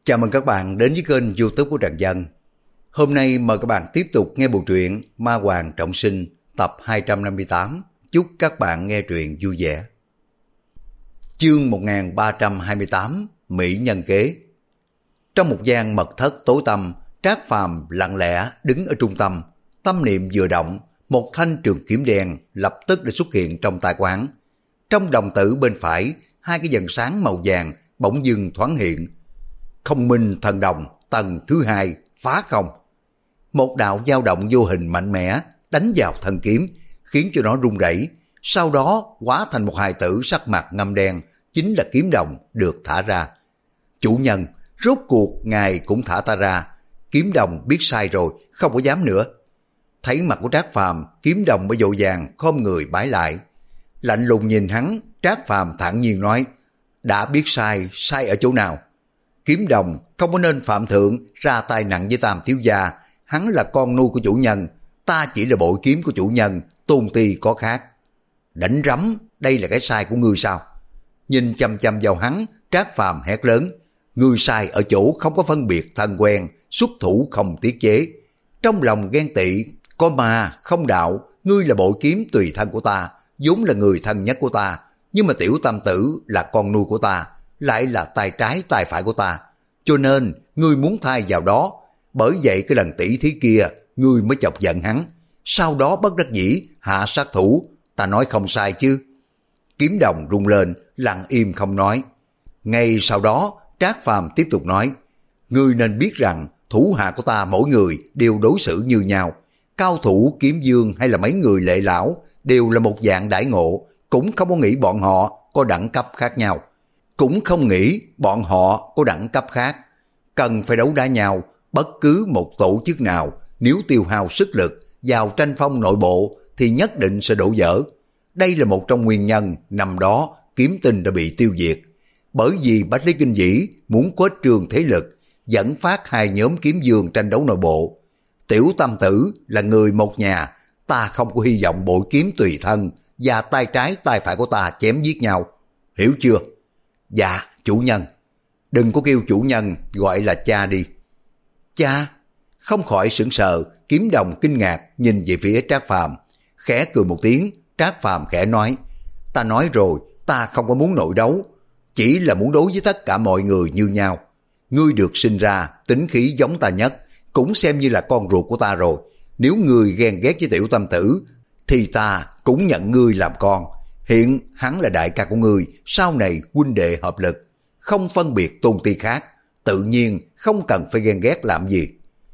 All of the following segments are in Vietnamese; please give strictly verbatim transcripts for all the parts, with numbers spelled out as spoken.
Chào mừng các bạn đến với kênh YouTube của Trần Dân. Hôm nay mời các bạn tiếp tục nghe bộ truyện Ma Hoàng Trọng Sinh tập hai trăm năm mươi tám. Chúc các bạn nghe truyện vui vẻ. Chương một nghìn ba trăm hai mươi tám, Mỹ Nhân Kế. Trong một gian mật thất tối tăm, Trác Phàm lặng lẽ đứng ở trung tâm. Tâm niệm vừa động, một thanh trường kiếm đen lập tức đã xuất hiện trong tay quán. Trong đồng tử bên phải, hai cái dần sáng màu vàng bỗng dưng thoáng hiện. Không minh thần đồng tầng thứ hai phá không. Một đạo dao động vô hình mạnh mẽ đánh vào thân kiếm, khiến cho nó rung rẩy. Sau đó hóa thành một hài tử sắc mặt ngăm đen, chính là kiếm đồng được thả ra. Chủ nhân, rốt cuộc ngài cũng thả ta ra. Kiếm đồng biết sai rồi, không có dám nữa. Thấy mặt của Trác Phàm, kiếm đồng mới vội vàng khom người bái lại. Lạnh lùng nhìn hắn, Trác Phàm thản nhiên nói: đã biết sai, sai ở chỗ nào? Kiếm đồng không có nên phạm thượng ra tay nặng với Tam thiếu gia, hắn là con nuôi của chủ nhân, ta chỉ là bội kiếm của chủ nhân, tôn ti có khác. Đánh rắm, đây là cái sai của ngươi sao? Nhìn chăm chăm vào hắn, Trác Phàm hét lớn: ngươi sai ở chỗ không có phân biệt thân quen, xuất thủ không tiết chế. Trong lòng ghen tị, có ma không đạo, ngươi là bội kiếm tùy thân của ta, vốn là người thân nhất của ta, nhưng mà tiểu tam tử là con nuôi của ta, lại là tay trái tay phải của ta, cho nên ngươi muốn thay vào đó. Bởi vậy cái lần tỷ thí kia ngươi mới chọc giận hắn, sau đó bất đắc dĩ hạ sát thủ. Ta nói không sai chứ? Kiếm đồng rung lên, lặng im không nói. Ngay sau đó Trác Phàm tiếp tục nói: ngươi nên biết rằng thủ hạ của ta mỗi người đều đối xử như nhau, cao thủ kiếm dương hay là mấy người lệ lão đều là một dạng đãi ngộ, cũng không có nghĩ bọn họ có đẳng cấp khác nhau. Cũng không nghĩ bọn họ có đẳng cấp khác. Cần phải đấu đá nhau, bất cứ một tổ chức nào nếu tiêu hao sức lực vào tranh phong nội bộ thì nhất định sẽ đổ vỡ. Đây là một trong nguyên nhân năm đó Kiếm Tinh đã bị tiêu diệt. Bởi vì Bách Lý Kinh Vĩ muốn khuếch trương thế lực, dẫn phát hai nhóm kiếm dương tranh đấu nội bộ. Tiểu tam tử là người một nhà, ta không có hy vọng bội kiếm tùy thân và tay trái tay phải của ta chém giết nhau. Hiểu chưa? Dạ, chủ nhân. Đừng có kêu chủ nhân, gọi là cha đi. Cha? Không khỏi sửng sờ, kiếm đồng kinh ngạc nhìn về phía Trác Phàm, khẽ cười một tiếng. Trác Phàm khẽ nói: ta nói rồi, ta không có muốn nội đấu, chỉ là muốn đối với tất cả mọi người như nhau. Ngươi được sinh ra tính khí giống ta nhất, cũng xem như là con ruột của ta rồi. Nếu ngươi ghen ghét với tiểu tâm tử thì ta cũng nhận ngươi làm con. Hiện hắn là đại ca của ngươi, sau này huynh đệ hợp lực, không phân biệt tôn ti khác, tự nhiên không cần phải ghen ghét làm gì.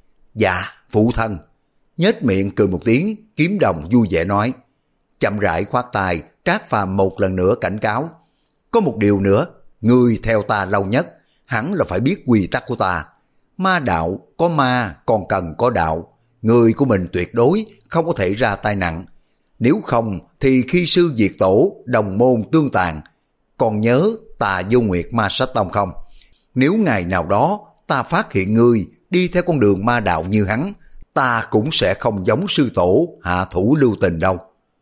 Dạ, phụ thân. Nhếch miệng cười một tiếng, kiếm đồng vui vẻ nói. Chậm rãi khoát tay, Trác Phàm một lần nữa cảnh cáo: có một điều nữa, ngươi theo ta lâu nhất, hẳn là phải biết quy tắc của ta. Ma đạo có ma còn cần có đạo, người của mình tuyệt đối không có thể ra tay nặng. Nếu không thì khi sư diệt tổ, đồng môn tương tàn. Còn nhớ Tà Vô Nguyệt Ma Sách Tông không? Nếu ngày nào đó ta phát hiện ngươi đi theo con đường ma đạo như hắn, ta cũng sẽ không giống sư tổ hạ thủ lưu tình đâu.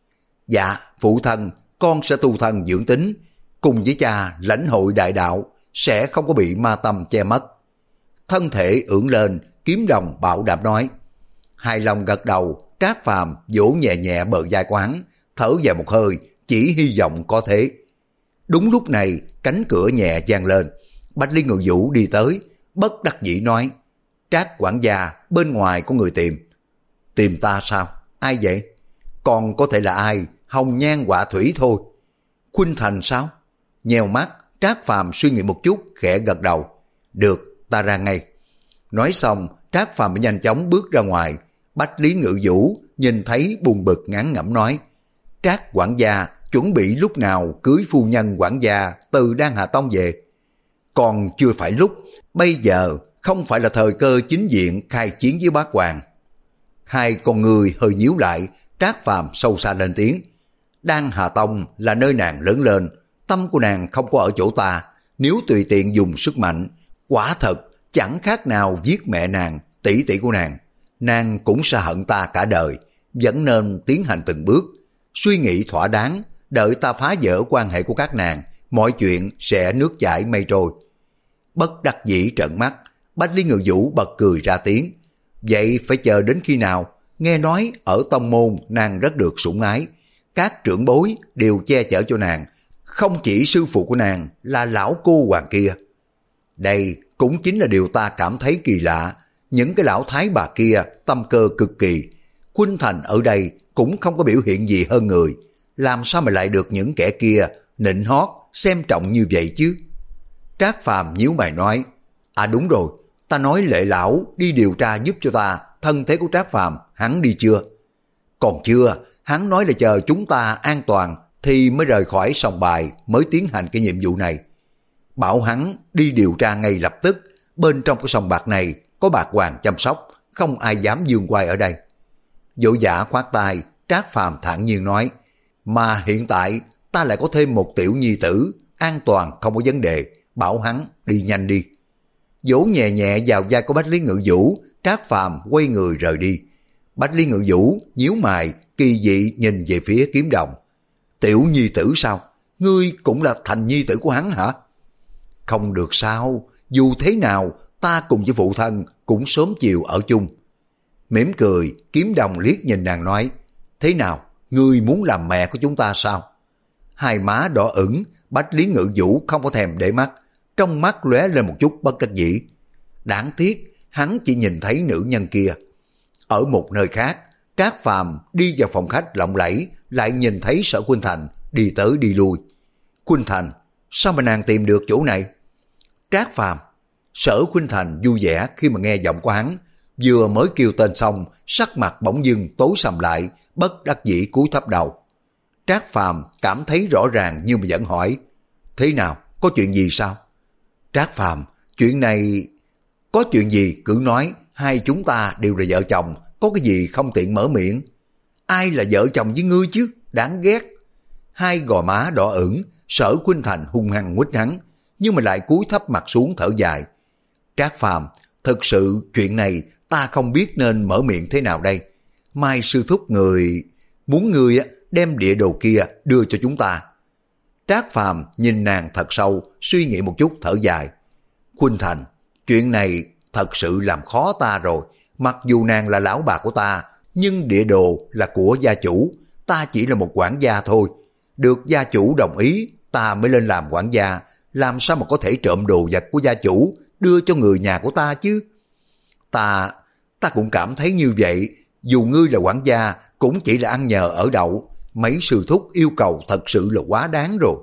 Dạ, phụ thân, con sẽ tu thân dưỡng tính, cùng với cha lãnh hội đại đạo, sẽ không có bị ma tâm che mất. Thân thể ưỡn lên, kiếm đồng bảo đảm nói. Hài lòng gật đầu, Trác Phàm vỗ nhẹ nhẹ bờ vai của hắn, thở dài một hơi, chỉ hy vọng có thế. Đúng lúc này, cánh cửa nhẹ vang lên, Bách Lý Ngự Vũ đi tới, bất đắc dĩ nói: Trác quản gia, bên ngoài có người tìm. Tìm ta sao? Ai vậy? Còn có thể là ai? Hồng Nhan Họa Thủy thôi. Khuynh Thành sao? Nheo mắt, Trác Phàm suy nghĩ một chút, khẽ gật đầu. Được, ta ra ngay. Nói xong, Trác Phàm mới nhanh chóng bước ra ngoài. Bách Lý Ngự Vũ nhìn thấy buồn bực ngán ngẩm nói: Trác quản gia chuẩn bị lúc nào cưới phu nhân quản gia từ Đan Hà Tông về? Còn chưa phải lúc, bây giờ không phải là thời cơ chính diện khai chiến với bác hoàng. Hai con người hơi nhíu lại, Trác Phàm sâu xa lên tiếng: Đan Hà Tông là nơi nàng lớn lên, tâm của nàng không có ở chỗ ta, nếu tùy tiện dùng sức mạnh, quả thật chẳng khác nào giết mẹ nàng, tỷ tỷ của nàng. Nàng cũng sẽ hận ta cả đời, vẫn nên tiến hành từng bước, suy nghĩ thỏa đáng, đợi ta phá vỡ quan hệ của các nàng, mọi chuyện sẽ nước chảy mây trôi. bất đắc dĩ trợn mắt. Bách Lý Ngự Vũ bật cười ra tiếng. Vậy phải chờ đến khi nào? Nghe nói ở tông môn nàng rất được sủng ái. Các trưởng bối đều che chở cho nàng. Không chỉ sư phụ của nàng là lão cô hoàng kia. Đây cũng chính là điều ta cảm thấy kỳ lạ. Những cái lão thái bà kia tâm cơ cực kỳ. Khuynh Thành ở đây cũng không có biểu hiện gì hơn người. Làm sao mà lại được những kẻ kia nịnh hót xem trọng như vậy chứ? Trác Phàm nhíu mày nói, à đúng rồi, ta nói Lệ lão đi điều tra giúp cho ta thân thế của Trác Phàm, hắn đi chưa? Còn chưa, hắn nói là chờ chúng ta an toàn thì mới rời khỏi sòng bài, mới tiến hành cái nhiệm vụ này. Bảo hắn đi điều tra ngay lập tức, bên trong cái sòng bạc này có bạc hoàng chăm sóc, không ai dám dương oai ở đây. Võ Giả khoát tay, Trác Phàm thản nhiên nói, mà hiện tại ta lại có thêm một tiểu nhi tử, an toàn không có vấn đề, bảo hắn đi nhanh đi. Vỗ nhẹ nhẹ vào vai của Bách Lý Ngự Vũ, Trác Phàm quay người rời đi. Bách Lý Ngự Vũ nhíu mày, kỳ dị nhìn về phía Kiếm Đồng. Tiểu nhi tử sao? Ngươi cũng là thành nhi tử của hắn hả? Không được sao, dù thế nào ta cùng với phụ thân cũng sớm chiều ở chung. Mỉm cười, Kiếm Đồng liếc nhìn nàng nói, thế nào, ngươi muốn làm mẹ của chúng ta sao? Hai má đỏ ửng, Bách Lý Ngự Vũ không có thèm để mắt, trong mắt lóe lên một chút bất đắc dĩ. Đáng tiếc, hắn chỉ nhìn thấy nữ nhân kia. Ở một nơi khác, Trác Phàm đi vào phòng khách lộng lẫy, lại nhìn thấy Sở Khuynh Thành đi tới đi lui. Khuynh Thành, sao mà nàng tìm được chỗ này? Trác Phàm. Sở Khuynh Thành vui vẻ khi mà nghe giọng của hắn, vừa mới kêu tên xong, sắc mặt bỗng dưng tối sầm lại, bất đắc dĩ cúi thấp đầu. Trác Phàm cảm thấy rõ ràng nhưng mà vẫn hỏi, thế nào, có chuyện gì sao? Trác Phàm, chuyện này... Có chuyện gì cứ nói, hai chúng ta đều là vợ chồng, có cái gì không tiện mở miệng. Ai là vợ chồng với ngươi chứ, đáng ghét. Hai gò má đỏ ửng, Sở Khuynh Thành hung hăng nguýt hắn, nhưng mà lại cúi thấp mặt xuống thở dài. Trác Phàm, thực sự chuyện này ta không biết nên mở miệng thế nào đây. Mai sư thúc người... Muốn ngươi đem địa đồ kia đưa cho chúng ta. Trác Phàm nhìn nàng thật sâu, suy nghĩ một chút thở dài. Khuynh Thành, chuyện này thật sự làm khó ta rồi. Mặc dù nàng là lão bà của ta, nhưng địa đồ là của gia chủ, ta chỉ là một quản gia thôi. Được gia chủ đồng ý, ta mới lên làm quản gia. Làm sao mà có thể trộm đồ vật của gia chủ đưa cho người nhà của ta chứ? Ta, ta cũng cảm thấy như vậy. Dù ngươi là quản gia, cũng chỉ là ăn nhờ ở đậu. Mấy sư thúc yêu cầu thật sự là quá đáng rồi.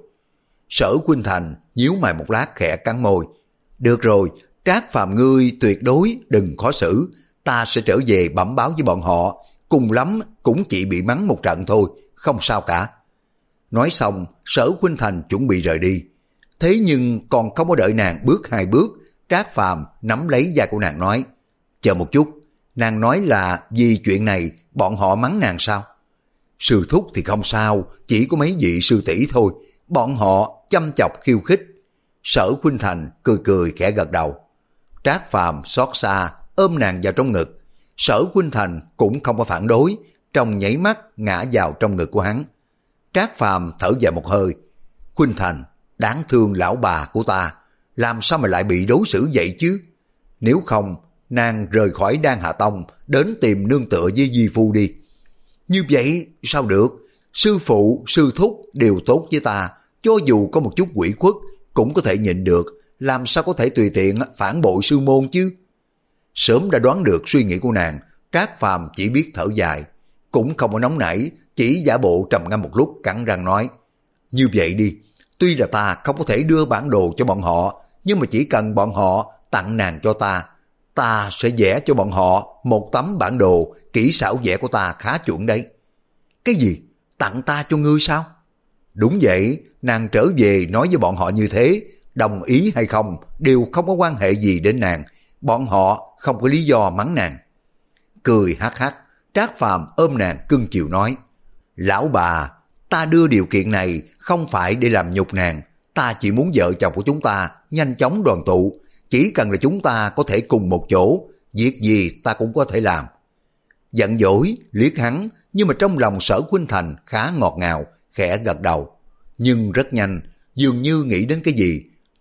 Sở Khuynh Thành nhíu mày một lát khẽ cắn môi. Được rồi, Trác Phàm ngươi tuyệt đối đừng khó xử. Ta sẽ trở về bẩm báo với bọn họ. Cùng lắm cũng chỉ bị mắng một trận thôi, không sao cả. Nói xong, Sở Khuynh Thành chuẩn bị rời đi. Thế nhưng còn không có đợi nàng bước hai bước, Trác Phàm nắm lấy vai của nàng nói, chờ một chút, nàng nói là vì chuyện này bọn họ mắng nàng sao? Sư thúc thì không sao, chỉ có mấy vị sư tỷ thôi, bọn họ chăm chọc khiêu khích. Sở Khuynh Thành cười cười khẽ gật đầu. Trác Phàm xót xa ôm nàng vào trong ngực. Sở Khuynh Thành cũng không có phản đối, trong nháy mắt ngã vào trong ngực của hắn. Trác Phàm thở dài một hơi. Khuynh Thành, đáng thương lão bà của ta, làm sao mà lại bị đối xử vậy chứ? Nếu không, nàng rời khỏi Đan Hà Tông đến tìm nương tựa với Di Phu đi. Như vậy sao được? Sư phụ, sư thúc đều tốt với ta, cho dù có một chút quỷ khuất cũng có thể nhịn được, làm sao có thể tùy tiện phản bội sư môn chứ? Sớm đã đoán được suy nghĩ của nàng, Trác Phàm chỉ biết thở dài, cũng không có nóng nảy, chỉ giả bộ trầm ngâm một lúc cắn răng nói, như vậy đi, tuy là ta không có thể đưa bản đồ cho bọn họ, nhưng mà chỉ cần bọn họ tặng nàng cho ta, ta sẽ vẽ cho bọn họ một tấm bản đồ, kỹ xảo vẽ của ta khá chuẩn đấy. Cái gì? Tặng ta cho ngươi sao? Đúng vậy, nàng trở về nói với bọn họ như thế, đồng ý hay không đều không có quan hệ gì đến nàng, bọn họ không có lý do mắng nàng. Cười hắc hắc, Trác Phàm ôm nàng cưng chiều nói, lão bà, ta đưa điều kiện này không phải để làm nhục nàng, ta chỉ muốn vợ chồng của chúng ta nhanh chóng đoàn tụ, chỉ cần là chúng ta có thể cùng một chỗ, việc gì ta cũng có thể làm. Giận dỗi, liếc hắn, nhưng mà trong lòng Sở Khuynh Thành khá ngọt ngào, khẽ gật đầu. Nhưng rất nhanh, dường như nghĩ đến cái gì,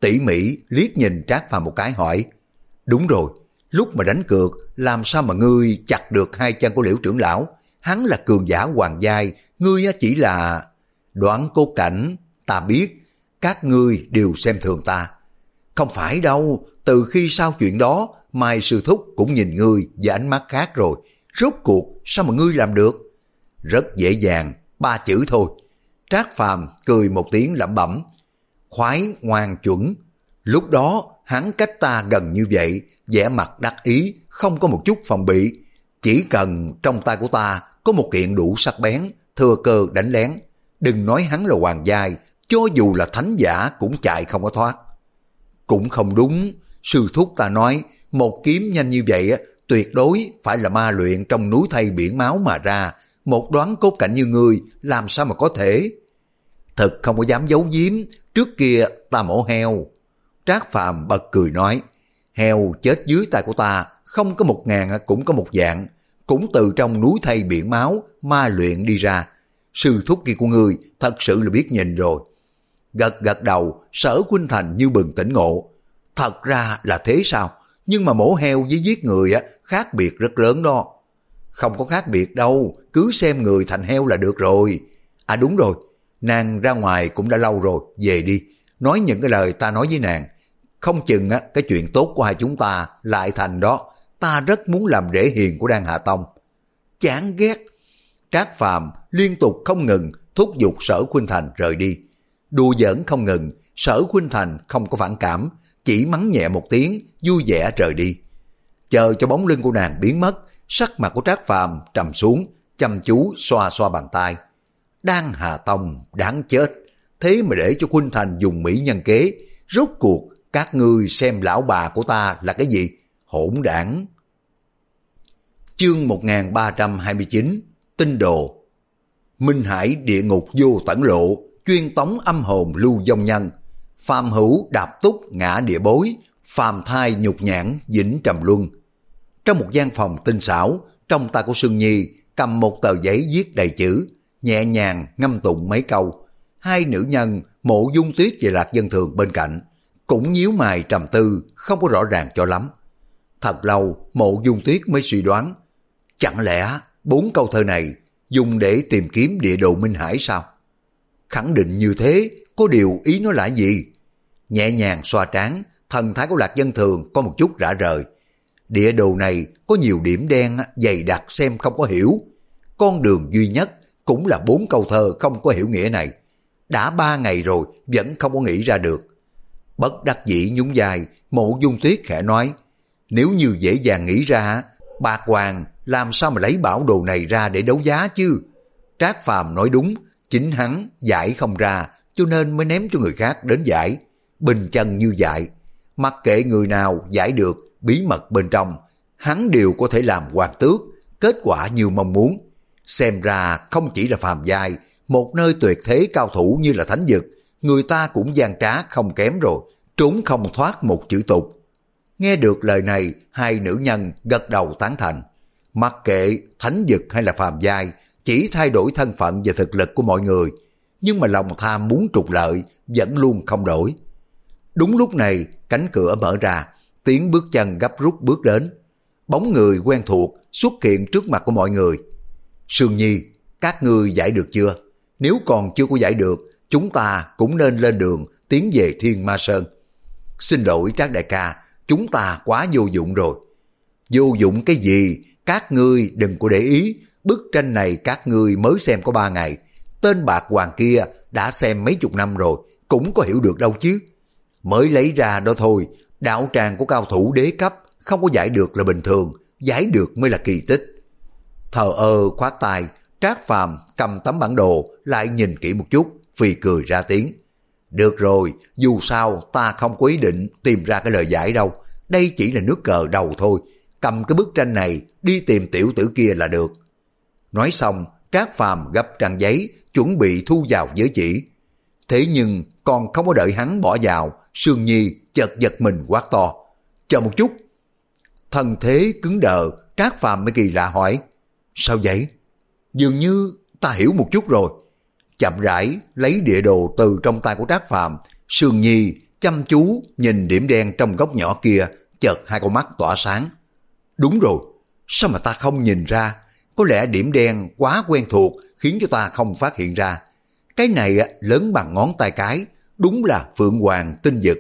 tỉ mỉ liếc nhìn Trác Phàm một cái hỏi, đúng rồi, lúc mà đánh cược làm sao mà ngươi chặt được hai chân của Liễu trưởng lão, hắn là cường giả hoàng giai, ngươi chỉ là... Đoán Cốt Cảnh, ta biết, các ngươi đều xem thường ta. Không phải đâu, từ khi sau chuyện đó, Mai sư thúc cũng nhìn ngươi với ánh mắt khác rồi. Rốt cuộc, sao mà ngươi làm được? Rất dễ dàng, ba chữ thôi. Trác Phàm cười một tiếng lẩm bẩm. Khoái ngoan chuẩn. Lúc đó, hắn cách ta gần như vậy, vẻ mặt đắc ý, không có một chút phòng bị. Chỉ cần trong tay của ta có một kiện đủ sắc bén, thừa cơ đánh lén. Đừng nói hắn là hoàng giai, cho dù là thánh giả cũng chạy không có thoát. Cũng không đúng, sư thúc ta nói, một kiếm nhanh như vậy tuyệt đối phải là ma luyện trong núi thây biển máu mà ra, một Đoán Cốt Cảnh như ngươi làm sao mà có thể. Thật không có dám giấu giếm, trước kia ta mổ heo. Trác Phàm bật cười nói, heo chết dưới tay của ta, không có một ngàn cũng có một dạng, cũng từ trong núi thây biển máu ma luyện đi ra. Sư thúc kia của ngươi thật sự là biết nhìn rồi. Gật gật đầu, Sở Khuynh Thành như bừng tỉnh ngộ. Thật ra là thế sao? Nhưng mà mổ heo với giết người á khác biệt rất lớn đó. Không có khác biệt đâu, cứ xem người thành heo là được rồi. À đúng rồi, nàng ra ngoài cũng đã lâu rồi, về đi. Nói những cái lời ta nói với nàng. Không chừng á cái chuyện tốt của hai chúng ta lại thành đó. Ta rất muốn làm rễ hiền của Đan Hà Tông. Chán ghét. Trác Phàm liên tục không ngừng thúc giục Sở Khuynh Thành rời đi. Đùa giỡn không ngừng, Sở Khuynh Thành không có phản cảm, chỉ mắng nhẹ một tiếng, vui vẻ rời đi. Chờ cho bóng lưng của nàng biến mất, sắc mặt của Trác Phàm trầm xuống, chăm chú xoa xoa bàn tay. Đan Hà Tông đáng chết, thế mà để cho Khuynh Thành dùng mỹ nhân kế, rốt cuộc các ngươi xem lão bà của ta là cái gì? Hỗn đảng. Chương một nghìn ba trăm hai mươi chín, Tinh Đồ. Minh Hải địa ngục vô tận lộ, chuyên tống âm hồn lưu vong nhân. Phàm hữu đạp túc ngã địa bối, phàm thai nhục nhãn vĩnh trầm luân. Trong một gian phòng tinh xảo, trong tay của Sương Nhi cầm một tờ giấy viết đầy chữ, nhẹ nhàng ngâm tụng mấy câu. Hai nữ nhân Mộ Dung Tuyết và Lạc Dân Thường bên cạnh cũng nhíu mày trầm tư, không có rõ ràng cho lắm. Thật lâu Mộ Dung Tuyết mới suy đoán, chẳng lẽ bốn câu thơ này dùng để tìm kiếm địa đồ Minh Hải sao? Khẳng định như thế, có điều ý nó là gì? Nhẹ nhàng xoa trán, thần thái của Lạc Dân Thường có một chút rã rời. Địa đồ này có nhiều điểm đen dày đặc xem không có hiểu. Con đường duy nhất cũng là bốn câu thơ không có hiểu nghĩa này. Đã ba ngày rồi vẫn không có nghĩ ra được. Bất đắc dĩ nhún vai, Mộ Dung Tuyết khẽ nói, nếu như dễ dàng nghĩ ra, Bạc Hoàng làm sao mà lấy bảo đồ này ra để đấu giá chứ? Trác Phàm nói đúng, chính hắn giải không ra, cho nên mới ném cho người khác đến giải. Bình chân như vậy, mặc kệ người nào giải được bí mật bên trong, hắn đều có thể làm hoàng tước, kết quả như mong muốn. Xem ra không chỉ là phàm giai, một nơi tuyệt thế cao thủ như là thánh vực, người ta cũng gian trá không kém rồi, trốn không thoát một chữ tục. Nghe được lời này, hai nữ nhân gật đầu tán thành. Mặc kệ thánh vực hay là phàm giai, chỉ thay đổi thân phận và thực lực của mọi người, nhưng mà lòng tham muốn trục lợi vẫn luôn không đổi. Đúng lúc này, cánh cửa mở ra, tiếng bước chân gấp rút bước đến. Bóng người quen thuộc xuất hiện trước mặt của mọi người. Sương Nhi, các ngươi giải được chưa? Nếu còn chưa có giải được, chúng ta cũng nên lên đường tiến về Thiên Ma Sơn. Xin lỗi Trác đại ca, chúng ta quá vô dụng rồi. Vô dụng cái gì? Các ngươi đừng có để ý, bức tranh này các ngươi mới xem có ba ngày. Tên Bạc Hoàng kia đã xem mấy chục năm rồi, cũng có hiểu được đâu chứ. Mới lấy ra đó thôi, đạo tràng của cao thủ đế cấp không có giải được là bình thường, giải được mới là kỳ tích. Thờ ơ khoát tay, Trác Phàm cầm tấm bản đồ lại nhìn kỹ một chút, phì cười ra tiếng. Được rồi, dù sao ta không có ý định tìm ra cái lời giải đâu, đây chỉ là nước cờ đầu thôi, cầm cái bức tranh này đi tìm tiểu tử kia là được. Nói xong, Trác Phàm gấp trang giấy, chuẩn bị thu vào giới chỉ. Thế nhưng còn không có đợi hắn bỏ vào, Sương Nhi chợt giật mình quát to. Chờ một chút. Thân thế cứng đờ, Trác Phàm mới kỳ lạ hỏi. Sao vậy? Dường như ta hiểu một chút rồi. Chậm rãi lấy địa đồ từ trong tay của Trác Phàm, Sương Nhi chăm chú nhìn điểm đen trong góc nhỏ kia, chợt hai con mắt tỏa sáng. Đúng rồi, sao mà ta không nhìn ra? Có lẽ điểm đen quá quen thuộc khiến cho ta không phát hiện ra. Cái này lớn bằng ngón tay cái, đúng là Phượng Hoàng tinh dực.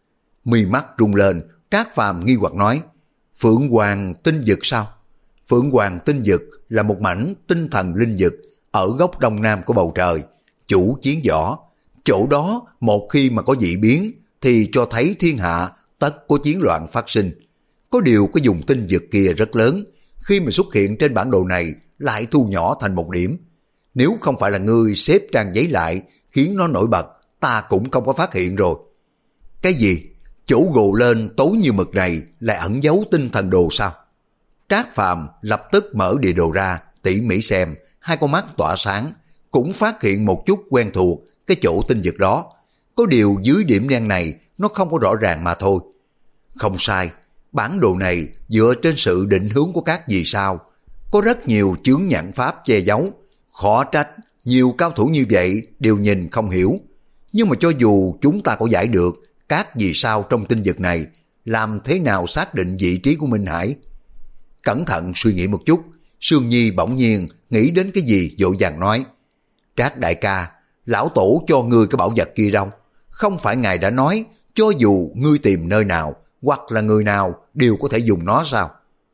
Mi mắt rung lên, Trác Phàm nghi hoặc nói, Phượng Hoàng tinh dực sao? Phượng Hoàng tinh dực là một mảnh tinh thần linh dực ở góc đông nam của bầu trời, chủ chiến võ. Chỗ đó một khi mà có dị biến thì cho thấy thiên hạ tất có chiến loạn phát sinh. Có điều cái dùng tinh dực kia rất lớn, khi mà xuất hiện trên bản đồ này lại thu nhỏ thành một điểm. Nếu không phải là ngươi xếp trang giấy lại khiến nó nổi bật, ta cũng không có phát hiện rồi. Cái gì? Chỗ gồ lên tối như mực này lại ẩn giấu tinh thần đồ sao? Trác Phàm lập tức mở địa đồ ra, tỉ mỉ xem, hai con mắt tỏa sáng, cũng phát hiện một chút quen thuộc cái chỗ tinh dực đó. Có điều dưới điểm đen này nó không có rõ ràng mà thôi. Không sai, bản đồ này dựa trên sự định hướng của các vì sao, có rất nhiều chướng nhãn pháp che giấu, khó trách nhiều cao thủ như vậy đều nhìn không hiểu. Nhưng mà cho dù chúng ta có giải được các vì sao trong tinh vực này, làm thế nào xác định vị trí của Minh Hải? Cẩn thận suy nghĩ một chút, Sương Nhi bỗng nhiên nghĩ đến cái gì vội vàng nói, Trác đại ca, lão tổ cho ngươi cái bảo vật kia đâu? Không phải ngài đã nói cho dù ngươi tìm nơi nào hoặc là người nào đều có thể dùng nó sao?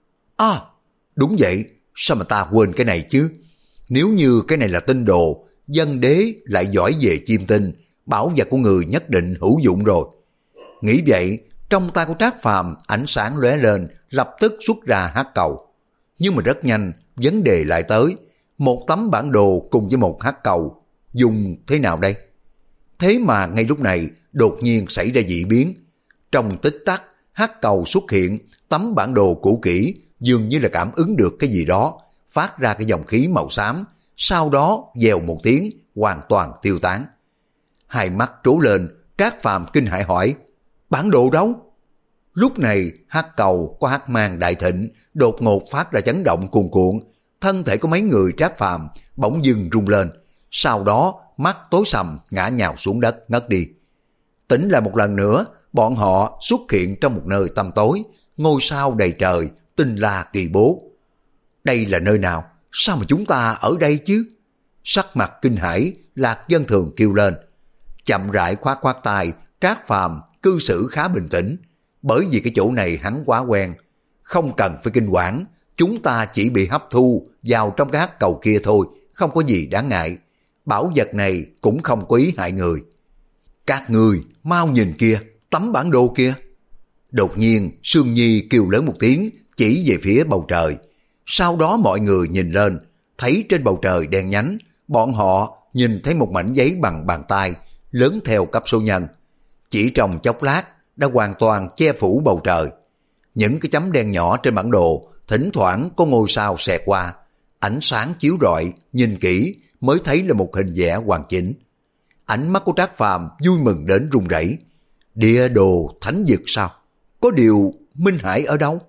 À, đúng vậy, sao mà ta quên cái này chứ? Nếu như cái này là tinh đồ, dân đế lại giỏi về chiêm tinh, bảo vật của người nhất định hữu dụng rồi. Nghĩ vậy, trong tay của Trác Phàm ánh sáng lóe lên, lập tức xuất ra hắc cầu. Nhưng mà rất nhanh, vấn đề lại tới, một tấm bản đồ cùng với một hắc cầu, dùng thế nào đây? Thế mà ngay lúc này, đột nhiên xảy ra dị biến. Trong tích tắc, hắc cầu xuất hiện, tấm bản đồ cũ kỹ dường như là cảm ứng được cái gì đó, phát ra cái dòng khí màu xám, sau đó dèo một tiếng, hoàn toàn tiêu tán. Hai mắt trố lên, Trác Phàm kinh hãi hỏi, bản đồ đâu? Lúc này hắc cầu có hắc mang đại thịnh, đột ngột phát ra chấn động cuồn cuộn, thân thể của mấy người Trác Phàm bỗng dưng rung lên, sau đó mắt tối sầm ngã nhào xuống đất ngất đi. Tỉnh lại một lần nữa, bọn họ xuất hiện trong một nơi tăm tối, ngôi sao đầy trời, tinh la kỳ bố. Đây là nơi nào? Sao mà chúng ta ở đây chứ? Sắc mặt kinh hãi, Lạc Dân Thường kêu lên. Chậm rãi khoát khoát tay, Trác Phàm cư xử khá bình tĩnh, bởi vì cái chỗ này hắn quá quen. Không cần phải kinh quản, chúng ta chỉ bị hấp thu vào trong cái hắc cầu kia thôi, không có gì đáng ngại. Bảo vật này cũng không có ý hại người. Các người mau nhìn kia, tấm bản đồ kia. Đột nhiên Sương Nhi kêu lớn một tiếng, chỉ về phía bầu trời. Sau đó mọi người nhìn lên, thấy trên bầu trời đen nhánh, bọn họ nhìn thấy một mảnh giấy bằng bàn tay, lớn theo cấp số nhân. Chỉ trong chốc lát đã hoàn toàn che phủ bầu trời. Những cái chấm đen nhỏ trên bản đồ, thỉnh thoảng có ngôi sao xẹt qua, ánh sáng chiếu rọi, nhìn kỹ mới thấy là một hình vẽ hoàn chỉnh. Ánh mắt của Trác Phàm vui mừng đến run rẩy. Địa đồ thánh vực sao? Có điều Minh Hải ở đâu?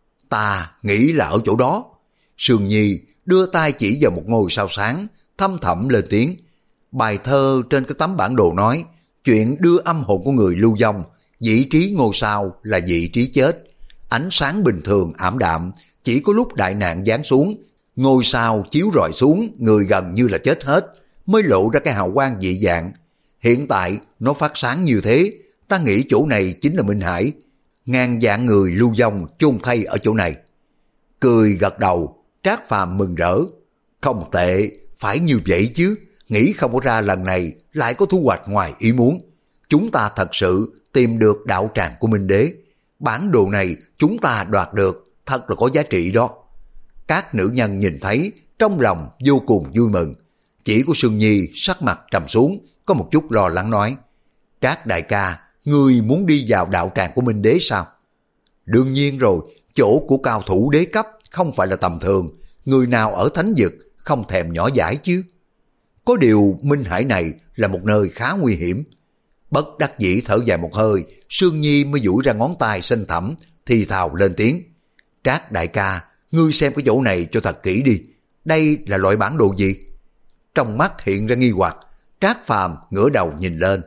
Ta nghĩ là ở chỗ đó. Sương Nhi đưa tay chỉ vào một ngôi sao sáng, thâm thẳm lên tiếng. Bài thơ trên cái tấm bản đồ nói, chuyện đưa âm hồn của người lưu vong, vị trí ngôi sao là vị trí chết. Ánh sáng bình thường ảm đạm, chỉ có lúc đại nạn giáng xuống, ngôi sao chiếu rọi xuống, người gần như là chết hết, mới lộ ra cái hào quang dị dạng. Hiện tại nó phát sáng như thế, ta nghĩ chỗ này chính là Minh Hải. Ngàn vạn người lưu vong chôn thay ở chỗ này. Cười gật đầu, Trác Phàm mừng rỡ. Không tệ, phải như vậy chứ, nghĩ không có ra lần này lại có thu hoạch ngoài ý muốn. Chúng ta thật sự tìm được đạo tràng của Minh Đế. Bản đồ này chúng ta đoạt được, thật là có giá trị đó. Các nữ nhân nhìn thấy, trong lòng vô cùng vui mừng. Chỉ của Sương Nhi sắc mặt trầm xuống, có một chút lo lắng nói, Trác đại ca, ngươi muốn đi vào đạo tràng của Minh Đế sao? Đương nhiên rồi, chỗ của cao thủ đế cấp không phải là tầm thường, người nào ở thánh vực không thèm nhỏ dãi chứ. Có điều Minh Hải này là một nơi khá nguy hiểm. Bất đắc dĩ thở dài một hơi, Sương Nhi mới duỗi ra ngón tay xanh thẳm, thì thào lên tiếng. Trác đại ca, ngươi xem cái chỗ này cho thật kỹ đi. Đây là loại bản đồ gì? Trong mắt hiện ra nghi hoặc, Trác Phàm ngửa đầu nhìn lên,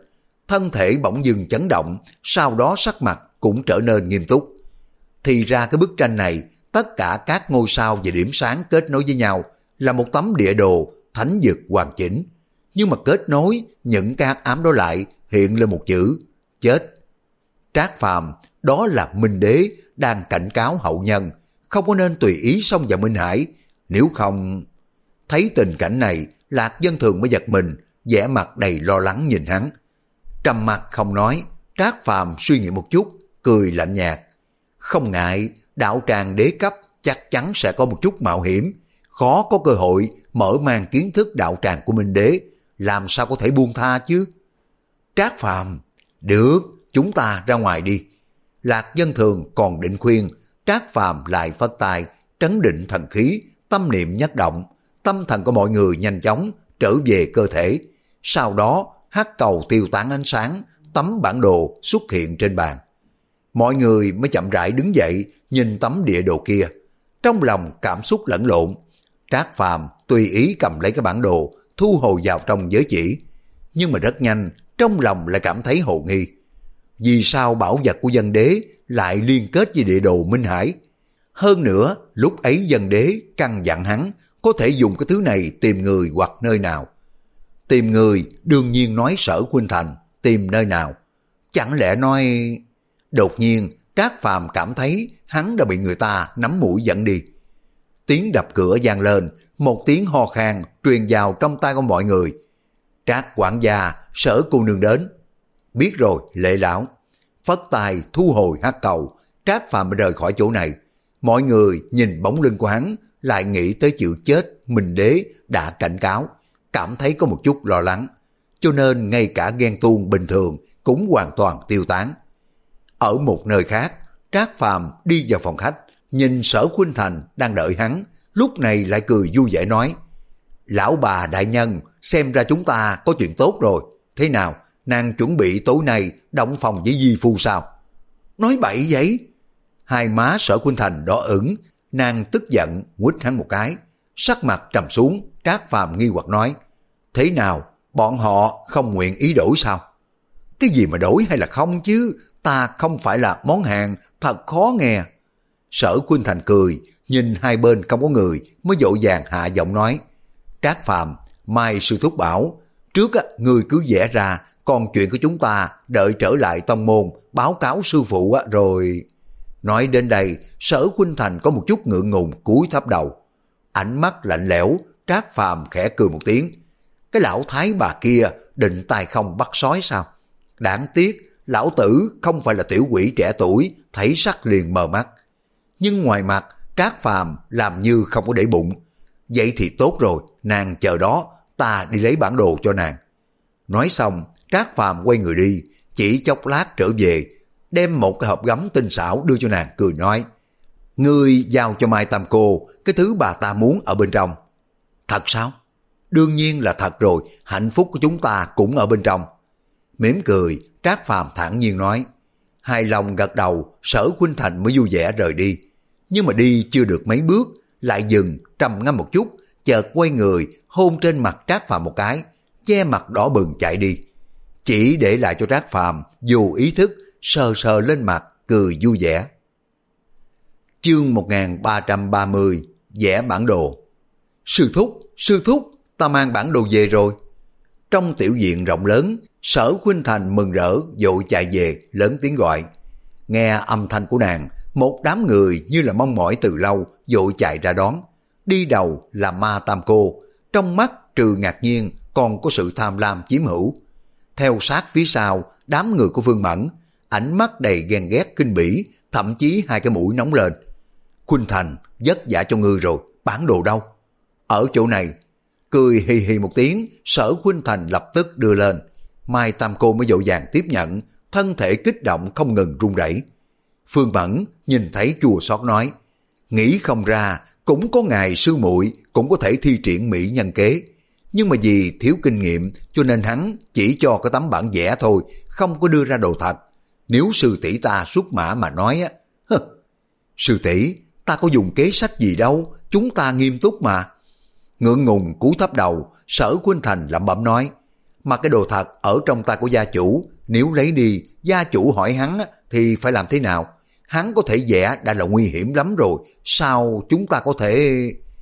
thân thể bỗng dưng chấn động, sau đó sắc mặt cũng trở nên nghiêm túc. Thì ra cái bức tranh này, tất cả các ngôi sao và điểm sáng kết nối với nhau là một tấm địa đồ thánh vực hoàn chỉnh. Nhưng mà kết nối những cái hắc ám đó lại hiện lên một chữ, chết. Trác Phàm, đó là Minh Đế đang cảnh cáo hậu nhân, không có nên tùy ý xông vào Minh Hải, nếu không... Thấy tình cảnh này, Lạc Dân Thường mới giật mình, vẻ mặt đầy lo lắng nhìn hắn. Trầm mặt không nói, Trác Phàm suy nghĩ một chút, cười lạnh nhạt. Không ngại, đạo tràng đế cấp chắc chắn sẽ có một chút mạo hiểm, khó có cơ hội mở mang kiến thức đạo tràng của Minh Đế, làm sao có thể buông tha chứ? Trác Phàm, được, chúng ta ra ngoài đi. Lạc Dân Thường còn định khuyên, Trác Phàm lại phất tay, trấn định thần khí, tâm niệm nhất động, tâm thần của mọi người nhanh chóng trở về cơ thể. Sau đó, hắc cầu tiêu tán ánh sáng, tấm bản đồ xuất hiện trên bàn. Mọi người mới chậm rãi đứng dậy, nhìn tấm địa đồ kia. Trong lòng cảm xúc lẫn lộn, Trác Phàm tùy ý cầm lấy cái bản đồ, thu hồi vào trong giới chỉ. Nhưng mà rất nhanh, trong lòng lại cảm thấy hồ nghi. Vì sao bảo vật của Dân Đế lại liên kết với địa đồ Minh Hải? Hơn nữa, lúc ấy Dân Đế căn dặn hắn có thể dùng cái thứ này tìm người hoặc nơi nào. Tìm người đương nhiên nói Sở Khuynh Thành, tìm nơi nào? Chẳng lẽ nói... Đột nhiên, Trác Phàm cảm thấy hắn đã bị người ta nắm mũi dẫn đi. Tiếng đập cửa vang lên, một tiếng ho khan truyền vào trong tai của mọi người. Trác quản gia, Sở cô nương đến. Biết rồi, Lệ lão. Phất tay thu hồi hắc cầu, Trác Phàm rời khỏi chỗ này. Mọi người nhìn bóng lưng của hắn, lại nghĩ tới chữ chết Minh Đế đã cảnh cáo, cảm thấy có một chút lo lắng. Cho nên ngay cả ghen tuông bình thường cũng hoàn toàn tiêu tán. Ở một nơi khác, Trác Phàm đi vào phòng khách, nhìn Sở Khuynh Thành đang đợi hắn, lúc này lại cười vui vẻ nói: Lão bà đại nhân, xem ra chúng ta có chuyện tốt rồi. Thế nào, nàng chuẩn bị tối nay động phòng với Di Phu sao? Nói bậy vậy? Hai má Sở Khuynh Thành đỏ ửng, nàng tức giận quýt hắn một cái, sắc mặt trầm xuống. Trác Phàm nghi hoặc nói: Thế nào, bọn họ không nguyện ý đổi sao? Cái gì mà đổi hay là không chứ, ta không phải là món hàng, thật khó nghe. Sở Khuynh Thành cười, nhìn hai bên không có người, mới vội vàng hạ giọng nói: Trác Phàm, mai sư thúc bảo, trước á, người cứ vẽ ra, còn chuyện của chúng ta đợi trở lại tông môn, báo cáo sư phụ á, rồi... Nói đến đây, Sở Khuynh Thành có một chút ngượng ngùng cúi thấp đầu. Ánh mắt lạnh lẽo, Trác Phàm khẽ cười một tiếng. Cái lão thái bà kia định tay không bắt sói sao? Đáng tiếc, lão tử không phải là tiểu quỷ trẻ tuổi, thấy sắc liền mờ mắt. Nhưng ngoài mặt, Trác Phàm làm như không có để bụng. Vậy thì tốt rồi, nàng chờ đó, ta đi lấy bản đồ cho nàng. Nói xong, Trác Phàm quay người đi, chỉ chốc lát trở về, đem một cái hộp gấm tinh xảo đưa cho nàng, cười nói: Ngươi giao cho Mai Tam cô cái thứ bà ta muốn ở bên trong. Thật sao? Đương nhiên là thật rồi, hạnh phúc của chúng ta cũng ở bên trong. Mỉm cười, Trác Phàm thản nhiên nói. Hài lòng gật đầu, Sở Khuynh Thành mới vui vẻ rời đi. Nhưng mà đi chưa được mấy bước, lại dừng, trầm ngâm một chút, chợt quay người, hôn trên mặt Trác Phàm một cái, che mặt đỏ bừng chạy đi. Chỉ để lại cho Trác Phàm dù ý thức, sờ sờ lên mặt, cười vui vẻ. Chương một nghìn ba trăm ba mươi, vẽ bản đồ. Sư thúc, sư thúc, ta mang bản đồ về rồi. Trong tiểu viện rộng lớn, Sở Khuynh Thành mừng rỡ vội chạy về, lớn tiếng gọi. Nghe âm thanh của nàng, một đám người như là mong mỏi từ lâu vội chạy ra đón. Đi đầu là Ma Tam cô, trong mắt trừ ngạc nhiên còn có sự tham lam chiếm hữu. Theo sát phía sau, đám người của Vương Mẫn, ánh mắt đầy ghen ghét kinh bỉ, thậm chí hai cái mũi nóng lên. Khuynh Thành, vất vả cho ngươi rồi, bản đồ đâu? Ở chỗ này. Cười hì hì một tiếng, Sở Khuynh Thành lập tức đưa lên. Mai Tam cô mới vội vàng tiếp nhận, thân thể kích động không ngừng run rẩy. Phương Mẫn nhìn thấy chua xót nói: nghĩ không ra, cũng có ngài sư muội cũng có thể thi triển mỹ nhân kế. Nhưng mà vì thiếu kinh nghiệm cho nên hắn chỉ cho cái tấm bản vẽ thôi, không có đưa ra đồ thật. Nếu sư tỷ ta xuất mã mà nói á, hơ. Sư tỷ, ta có dùng kế sách gì đâu, chúng ta nghiêm túc mà. Ngượng ngùng cúi thấp đầu, Sở Khuynh Thành lẩm bẩm nói: mà cái đồ thật ở trong tay của gia chủ, Nếu lấy đi, gia chủ hỏi hắn thì phải làm thế nào? Hắn có thể vẽ đã là nguy hiểm lắm rồi, sao chúng ta có thể...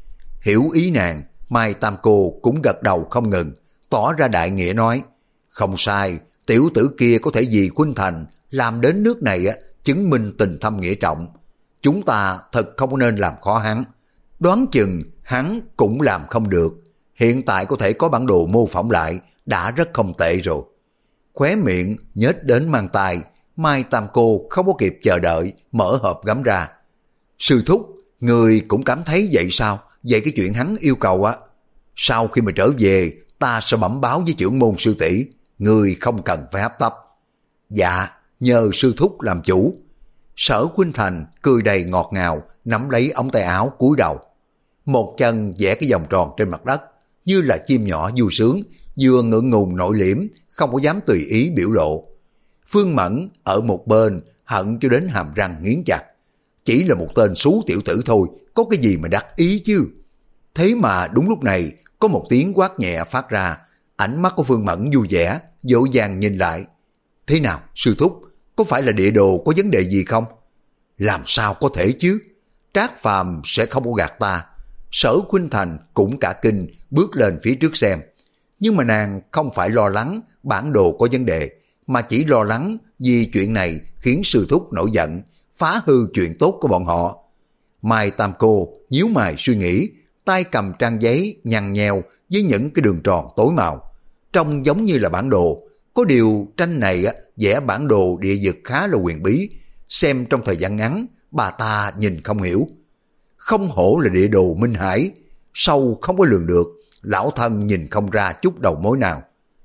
Hiểu ý nàng, Mai Tam Cô cũng gật đầu không ngừng, tỏ ra đại nghĩa nói, không sai, tiểu tử kia có thể vì Khuynh Thành làm đến nước này á, chứng minh tình thâm nghĩa trọng. Chúng ta thật không nên làm khó hắn. Đoán chừng hắn cũng làm không được. Hiện tại có thể có bản đồ mô phỏng lại đã rất không tệ rồi. Khóe miệng nhếch đến mang tai, Mai Tam Cô không có kịp chờ đợi, mở hộp gấm ra. Sư thúc, người cũng cảm thấy vậy sao? Vậy cái chuyện hắn yêu cầu á, sau khi mà trở về, ta sẽ bẩm báo với trưởng môn sư tỷ, người không cần phải hấp tấp. Dạ, nhờ sư thúc làm chủ. Sở Khuynh Thành cười đầy ngọt ngào, nắm lấy ống tay áo cúi đầu. Một chân vẽ cái vòng tròn trên mặt đất, như là chim nhỏ vui sướng, vừa ngượng ngùng nội liễm, không có dám tùy ý biểu lộ. Phương Mẫn ở một bên hận cho đến hàm răng nghiến chặt. Chỉ là một tên xú tiểu tử thôi, có cái gì mà đắc ý chứ. Thế mà đúng lúc này, có một tiếng quát nhẹ phát ra, ánh mắt của Phương Mẫn vui vẻ, dỗ dàng nhìn lại. Thế nào, sư thúc, có phải là địa đồ có vấn đề gì không? Làm sao có thể chứ? Trác Phàm sẽ không có gạt ta. Sở Khuynh Thành cũng cả kinh bước lên phía trước xem. Nhưng mà nàng không phải lo lắng bản đồ có vấn đề, mà chỉ lo lắng vì chuyện này khiến sư thúc nổi giận, phá hư chuyện tốt của bọn họ. Mai Tam Cô nhíu mày suy nghĩ, tay cầm trang giấy nhăn nheo với những cái đường tròn tối màu, trông giống như là bản đồ. Có điều tranh này á, vẽ bản đồ địa vực khá là huyền bí, xem trong thời gian ngắn bà ta nhìn không hiểu. Không hổ là địa đồ Minh Hải, sâu không có lường được, lão thân nhìn không ra chút đầu mối nào.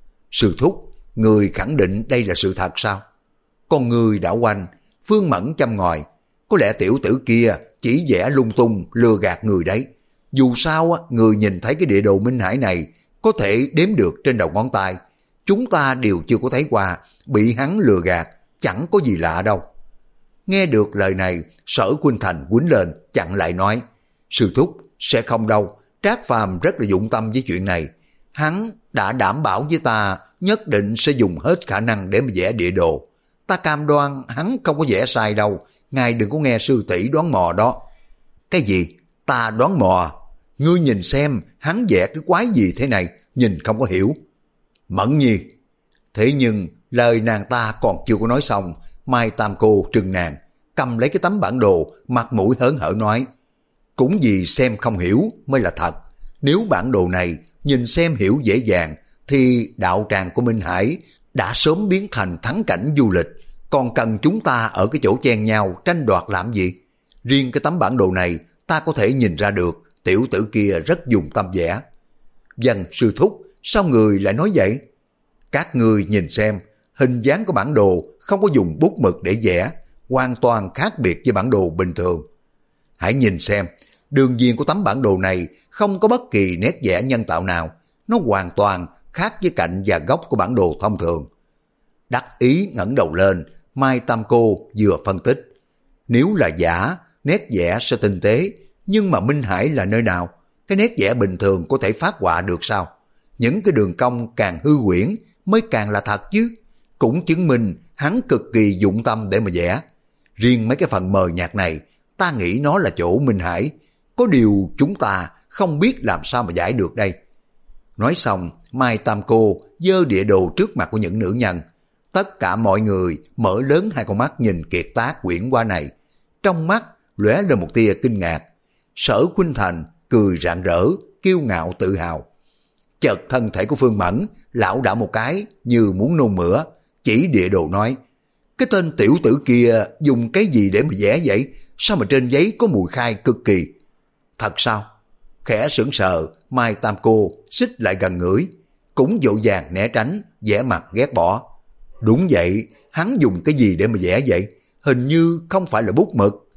Sư thúc, người khẳng định đây là sự thật sao? Con người đảo quanh, Phương Mẫn châm ngòi, có lẽ tiểu tử kia chỉ vẽ lung tung lừa gạt người đấy. Dù sao á, người nhìn thấy cái địa đồ Minh Hải này có thể đếm được trên đầu ngón tay. Chúng ta đều chưa có thấy qua, bị hắn lừa gạt, chẳng có gì lạ đâu. Nghe được lời này, Sở Khuynh Thành quýnh lên, chặn lại nói, sư thúc, sẽ không đâu, Trác Phàm rất là dụng tâm với chuyện này. Hắn đã đảm bảo với ta nhất định sẽ dùng hết khả năng để mà vẽ địa đồ. Ta cam đoan hắn không có vẽ sai đâu, ngài đừng có nghe sư tỷ đoán mò đó. Cái gì? Ta đoán mò? Ngươi nhìn xem, hắn vẽ cái quái gì thế này, nhìn không có hiểu. Mẫn Nhi. Thế nhưng, lời nàng ta còn chưa có nói xong, Mai Tam Cô trừng nàng, cầm lấy cái tấm bản đồ, mặt mũi hớn hở nói, cũng vì xem không hiểu mới là thật. Nếu bản đồ này nhìn xem hiểu dễ dàng, thì đạo tràng của Minh Hải đã sớm biến thành thắng cảnh du lịch, còn cần chúng ta ở cái chỗ chen nhau tranh đoạt làm gì? Riêng cái tấm bản đồ này, ta có thể nhìn ra được tiểu tử kia rất dùng tâm vẽ. Vâng, sư thúc, sao người lại nói vậy? Các người nhìn xem, hình dáng của bản đồ không có dùng bút mực để vẽ, hoàn toàn khác biệt với bản đồ bình thường. Hãy nhìn xem, đường viền của tấm bản đồ này không có bất kỳ nét vẽ nhân tạo nào, nó hoàn toàn khác với cạnh và góc của bản đồ thông thường. Đắc ý ngẩng đầu lên, Mai Tam Cô vừa phân tích. Nếu là giả, nét vẽ sẽ tinh tế, nhưng mà Minh Hải là nơi nào? Cái nét vẽ bình thường có thể phát họa được sao? Những cái đường cong càng hư huyễn mới càng là thật chứ. Cũng chứng minh hắn cực kỳ dụng tâm để mà vẽ. Riêng mấy cái phần mờ nhạt này, ta nghĩ nó là chỗ Minh Hải. Có điều chúng ta không biết làm sao mà giải được đây. Nói xong, Mai Tam Cô giơ địa đồ trước mặt của những nữ nhân. Tất cả mọi người mở lớn hai con mắt nhìn kiệt tác quyển qua này. Trong mắt lóe lên một tia kinh ngạc. Sở Khuynh Thành cười rạng rỡ, kiêu ngạo tự hào. Chợt thân thể của Phương Mẫn lảo đảo một cái như muốn nôn mửa, chỉ địa đồ nói, cái tên tiểu tử kia dùng cái gì để mà vẽ vậy? Sao mà trên giấy có mùi khai cực kỳ? Thật sao? Khẽ sững sờ, Mai Tam Cô xích lại gần ngửi, cũng dỗ dàng né tránh, vẻ mặt ghét bỏ. Đúng vậy, hắn dùng cái gì để mà vẽ vậy? Hình như không phải là bút mực.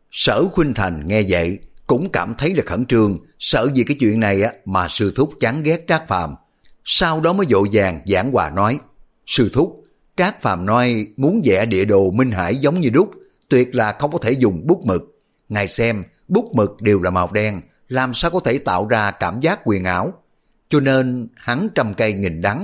Sở Khuynh Thành nghe vậy cũng cảm thấy là khẩn trương, sợ vì cái chuyện này á mà sư thúc chán ghét Trác Phàm. Sau đó mới dỗ dàng giảng hòa nói, sư thúc, Trác Phàm nói muốn vẽ địa đồ Minh Hải giống như đúc, tuyệt là không có thể dùng bút mực. Ngài xem, bút mực đều là màu đen, làm sao có thể tạo ra cảm giác huyền ảo? Cho nên hắn trăm cây nghìn đắng,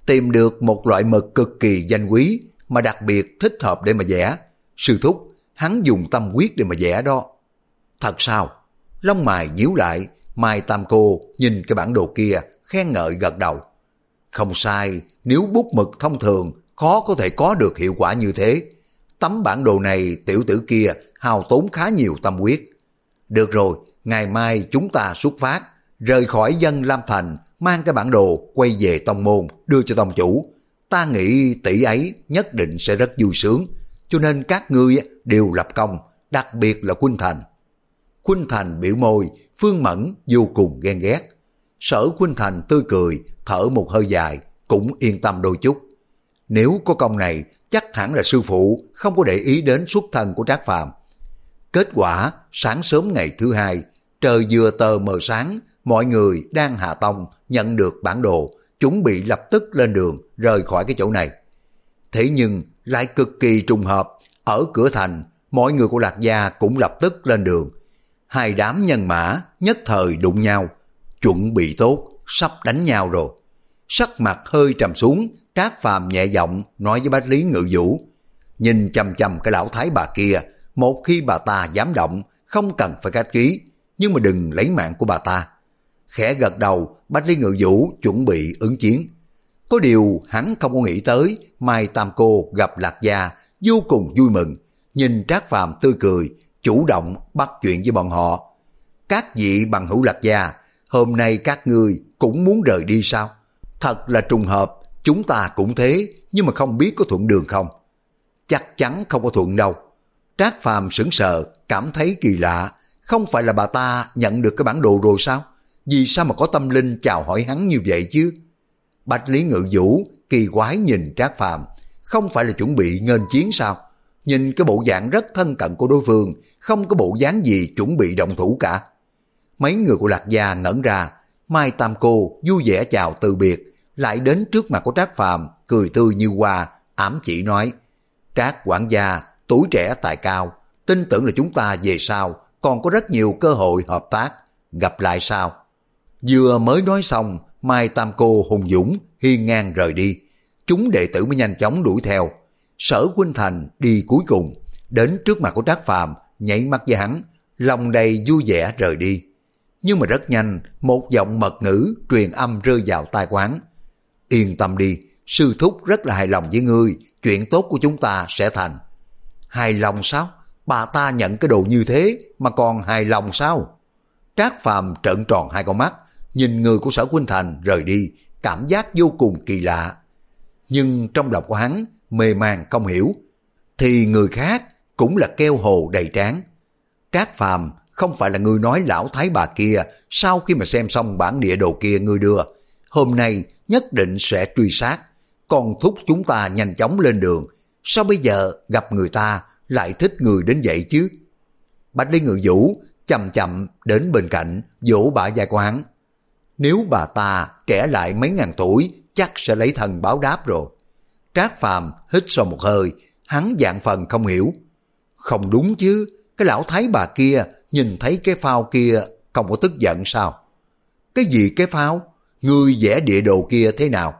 Tìm được một loại mực cực kỳ danh quý mà đặc biệt thích hợp để mà vẽ. Sư thúc, hắn dùng tâm huyết để mà vẽ đó. Thật sao? Lông mày nhíu lại, Mai Tam Cô nhìn cái bản đồ kia, khen ngợi gật đầu. Không sai, nếu bút mực thông thường, khó có thể có được hiệu quả như thế. Tấm bản đồ này tiểu tử kia hao tốn khá nhiều tâm huyết. Được rồi, ngày mai chúng ta xuất phát, rời khỏi Dân Lam Thành, mang cái bản đồ quay về tông môn, đưa cho tông chủ. Ta nghĩ tỷ ấy nhất định sẽ rất vui sướng, cho nên các ngươi đều lập công, đặc biệt là Khuynh Thành. Khuynh Thành biểu môi, Phương Mẫn vô cùng ghen ghét. Sở Khuynh Thành tươi cười, thở một hơi dài, cũng yên tâm đôi chút. Nếu có công này, chắc hẳn là sư phụ không có để ý đến xuất thân của Trác Phàm. Kết quả, sáng sớm ngày thứ hai, trời vừa tờ mờ sáng, mọi người đang hạ tông nhận được bản đồ, chuẩn bị lập tức lên đường rời khỏi cái chỗ này. Thế nhưng lại cực kỳ trùng hợp, ở cửa thành, mọi người của Lạc Gia cũng lập tức lên đường. Hai đám nhân mã nhất thời đụng nhau, chuẩn bị tốt, sắp đánh nhau rồi. Sắc mặt hơi trầm xuống, Trác Phàm nhẹ giọng nói với Bách Lý Ngự Vũ, nhìn chằm chằm cái lão thái bà kia, một khi bà ta dám động, không cần phải khách khí, nhưng mà đừng lấy mạng của bà ta. Khẽ gật đầu, Bách Lý Ngự Vũ chuẩn bị ứng chiến. Có điều hắn không có nghĩ tới, Mai Tam Cô gặp Lạc Gia vô cùng vui mừng, nhìn Trác Phàm tươi cười, chủ động bắt chuyện với bọn họ. Các vị bằng hữu Lạc Gia, hôm nay các ngươi cũng muốn rời đi sao? Thật là trùng hợp, chúng ta cũng thế, nhưng mà không biết có thuận đường không? Chắc chắn không có thuận đâu. Trác Phàm sững sờ, cảm thấy kỳ lạ, không phải là bà ta nhận được cái bản đồ rồi sao? Vì sao mà có tâm linh chào hỏi hắn như vậy chứ? Bạch Lý Ngự Vũ kỳ quái nhìn Trác Phàm, không phải là chuẩn bị nghênh chiến sao? Nhìn cái bộ dạng rất thân cận của đối phương, không có bộ dáng gì chuẩn bị động thủ cả. Mấy người của Lạc Gia ngẩn ra, Mai Tam Cô vui vẻ chào từ biệt, lại đến trước mặt của Trác Phàm, cười tươi như hoa, ám chỉ nói, Trác quản gia, tuổi trẻ tài cao, tin tưởng là chúng ta về sau còn có rất nhiều cơ hội hợp tác, gặp lại sau. Vừa mới nói xong, Mai Tam Cô hùng dũng, hiên ngang rời đi. Chúng đệ tử mới nhanh chóng đuổi theo. Sở Khuynh Thành đi cuối cùng, đến trước mặt của Trác Phàm, nhảy mắt với hắn, lòng đầy vui vẻ rời đi. Nhưng mà rất nhanh, một giọng mật ngữ truyền âm rơi vào tai quán. Yên tâm đi, sư thúc rất là hài lòng với ngươi, chuyện tốt của chúng ta sẽ thành. Hài lòng sao? Bà ta nhận cái đồ như thế mà còn hài lòng sao? Trác Phàm trợn tròn hai con mắt, nhìn người của Sở Khuynh Thành rời đi, cảm giác vô cùng kỳ lạ. Nhưng trong lòng của hắn mê man không hiểu, thì người khác cũng là keo hồ đầy trán. Trác Phàm, không phải là ngươi nói lão thái bà kia sau khi mà xem xong bản địa đồ kia ngươi đưa, hôm nay nhất định sẽ truy sát, còn thúc chúng ta nhanh chóng lên đường, sao bây giờ gặp người ta lại thích người đến vậy chứ? Bạch Lý Ngự Vũ chậm chậm đến bên cạnh, vỗ bả vai của hắn. Nếu bà ta trẻ lại mấy ngàn tuổi, chắc sẽ lấy thần báo đáp rồi. Trác Phàm hít sâu một hơi, hắn vạn phần không hiểu. Không đúng chứ, cái lão thái bà kia nhìn thấy cái phao kia không có tức giận sao? Cái gì cái phao? Ngươi vẽ địa đồ kia thế nào?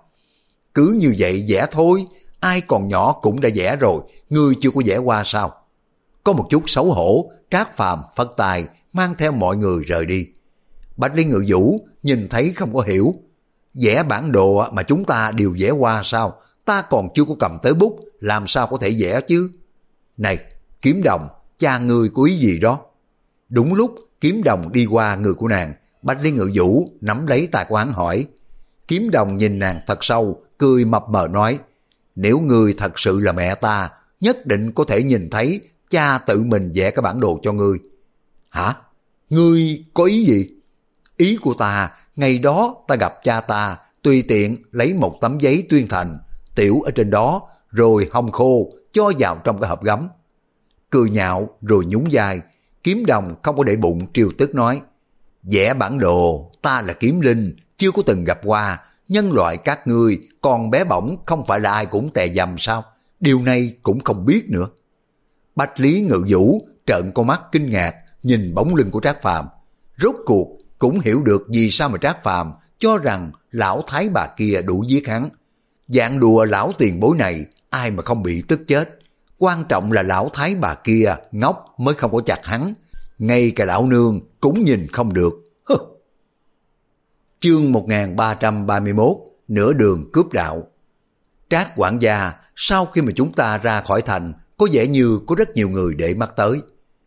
Cứ như vậy vẽ thôi, ai còn nhỏ cũng đã vẽ rồi, ngươi chưa có vẽ qua sao? Có một chút xấu hổ, Trác Phàm phất tay mang theo mọi người rời đi. Bạch Lý Ngự Vũ nhìn thấy không có hiểu. Vẽ bản đồ mà chúng ta đều vẽ qua sao? Ta còn chưa có cầm tới bút, làm sao có thể vẽ chứ? Này, Kiếm Đồng, cha ngươi có ý gì đó? Đúng lúc Kiếm Đồng đi qua người của nàng, Bạch Lý Ngự Vũ nắm lấy tay của hắn hỏi. Kiếm Đồng nhìn nàng thật sâu, cười mập mờ nói, nếu ngươi thật sự là mẹ ta, nhất định có thể nhìn thấy cha tự mình vẽ cái bản đồ cho ngươi. Hả? Ngươi có ý gì? Ý của ta, ngày đó ta gặp cha ta, tùy tiện lấy một tấm giấy tuyên thành, tiểu ở trên đó, rồi hong khô, cho vào trong cái hộp gấm. Cười nhạo rồi nhún vai, Kiếm Đồng không có để bụng triều tức nói, vẽ bản đồ, ta là Kiếm Linh, chưa có từng gặp qua, nhân loại các ngươi còn bé bỏng không phải là ai cũng tè dầm sao? Điều này cũng không biết nữa. Bạch Lý Ngự Vũ trợn con mắt kinh ngạc nhìn bóng lưng của Trác Phàm, rốt cuộc cũng hiểu được vì sao mà Trác Phàm cho rằng lão thái bà kia đủ giết hắn. Dạng đùa lão tiền bối này, ai mà không bị tức chết. Quan trọng là lão thái bà kia ngốc mới không có chặt hắn. Ngay cả lão nương cũng nhìn không được. Hừ. Chương một nghìn ba trăm ba mươi mốt, nửa đường cướp đạo. Trác quản gia, sau khi mà chúng ta ra khỏi thành, có vẻ như có rất nhiều người để mắt tới.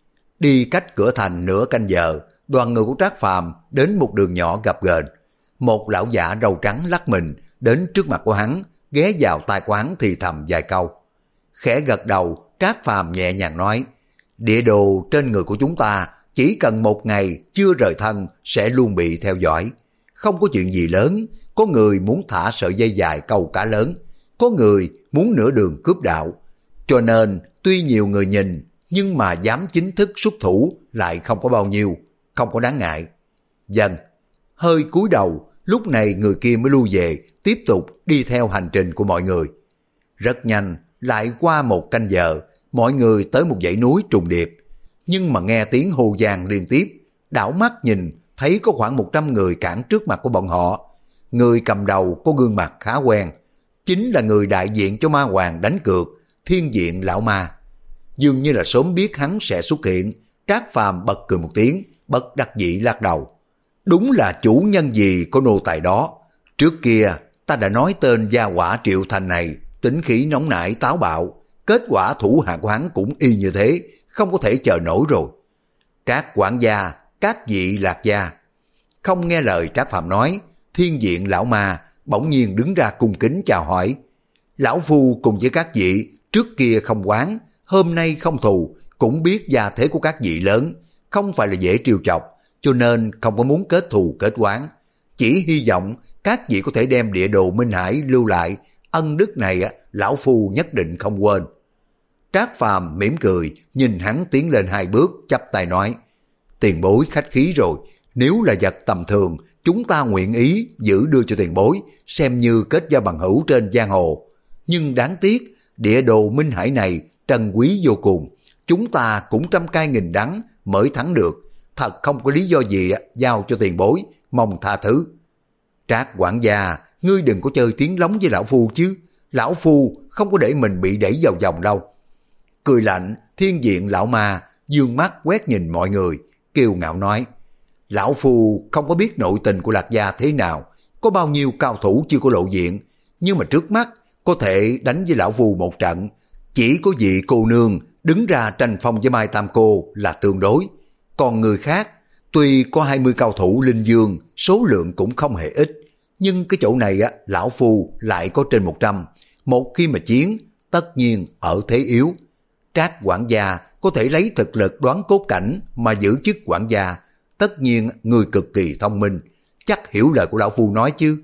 Đi cách cửa thành nửa canh giờ, đoàn người của Trác Phàm đến một đường nhỏ gập ghềnh. Một lão giả râu trắng lắc mình đến trước mặt của hắn, ghé vào tai của hắn thì thầm vài câu. Khẽ gật đầu, Trác Phàm nhẹ nhàng nói, địa đồ trên người của chúng ta chỉ cần một ngày chưa rời thân sẽ luôn bị theo dõi. Không có chuyện gì lớn, có người muốn thả sợi dây dài câu cá lớn, có người muốn nửa đường cướp đạo. Cho nên tuy nhiều người nhìn, nhưng mà dám chính thức xuất thủ lại không có bao nhiêu, không có đáng ngại. Dần, hơi cúi đầu, lúc này người kia mới lui về, tiếp tục đi theo hành trình của mọi người. Rất nhanh, lại qua một canh giờ, mọi người tới một dãy núi trùng điệp. Nhưng mà nghe tiếng hô vang liên tiếp, đảo mắt nhìn, thấy có khoảng một trăm người cản trước mặt của bọn họ. Người cầm đầu có gương mặt khá quen, chính là người đại diện cho ma hoàng đánh cược, Thiên Diện Lão Ma. Dường như là sớm biết hắn sẽ xuất hiện, Trác Phàm bật cười một tiếng, bất đắc dĩ lắc đầu. Đúng là chủ nhân gì có nô tài đó. Trước kia ta đã nói tên gia hỏa Triệu Thành này tính khí nóng nảy táo bạo, kết quả thủ hạ của hắn cũng y như thế, không có thể chờ nổi rồi. Trác quản gia, các vị lạc gia. Không nghe lời Trác Phàm nói, Thiên Diện Lão Ma bỗng nhiên đứng ra cung kính chào hỏi. Lão phu cùng với các vị trước kia không oán, hôm nay không thù, cũng biết gia thế của các vị lớn, không phải là dễ trêu chọc, cho nên không có muốn kết thù kết oán. Chỉ hy vọng các vị có thể đem địa đồ Minh Hải lưu lại, ân đức này lão phu nhất định không quên. Trác Phàm mỉm cười, nhìn hắn tiến lên hai bước, chắp tay nói, tiền bối khách khí rồi, nếu là vật tầm thường, chúng ta nguyện ý giữ đưa cho tiền bối, xem như kết giao bằng hữu trên giang hồ. Nhưng đáng tiếc, địa đồ Minh Hải này trân quý vô cùng, chúng ta cũng trăm cay nghìn đắng mới thắng được, thật không có lý do gì giao cho tiền bối, mong tha thứ. Trác quản gia, ngươi đừng có chơi tiếng lóng với lão phu chứ, lão phu không có để mình bị đẩy vào vòng đâu. Cười lạnh, Thiên Diện Lão Ma dương mắt quét nhìn mọi người, kiêu ngạo nói, lão phu không có biết nội tình của Lạc gia thế nào, có bao nhiêu cao thủ chưa có lộ diện, nhưng mà trước mắt có thể đánh với lão phu một trận, chỉ có vị cô nương đứng ra tranh phong với Mai Tam Cô là tương đối. Còn người khác, tuy có hai mươi cao thủ linh dương, số lượng cũng không hề ít, nhưng cái chỗ này á, lão phu lại có trên một trăm. Một khi mà chiến, tất nhiên ở thế yếu. Trác quản gia có thể lấy thực lực đoán cốt cảnh mà giữ chức quản gia, tất nhiên người cực kỳ thông minh, chắc hiểu lời của lão phu nói chứ.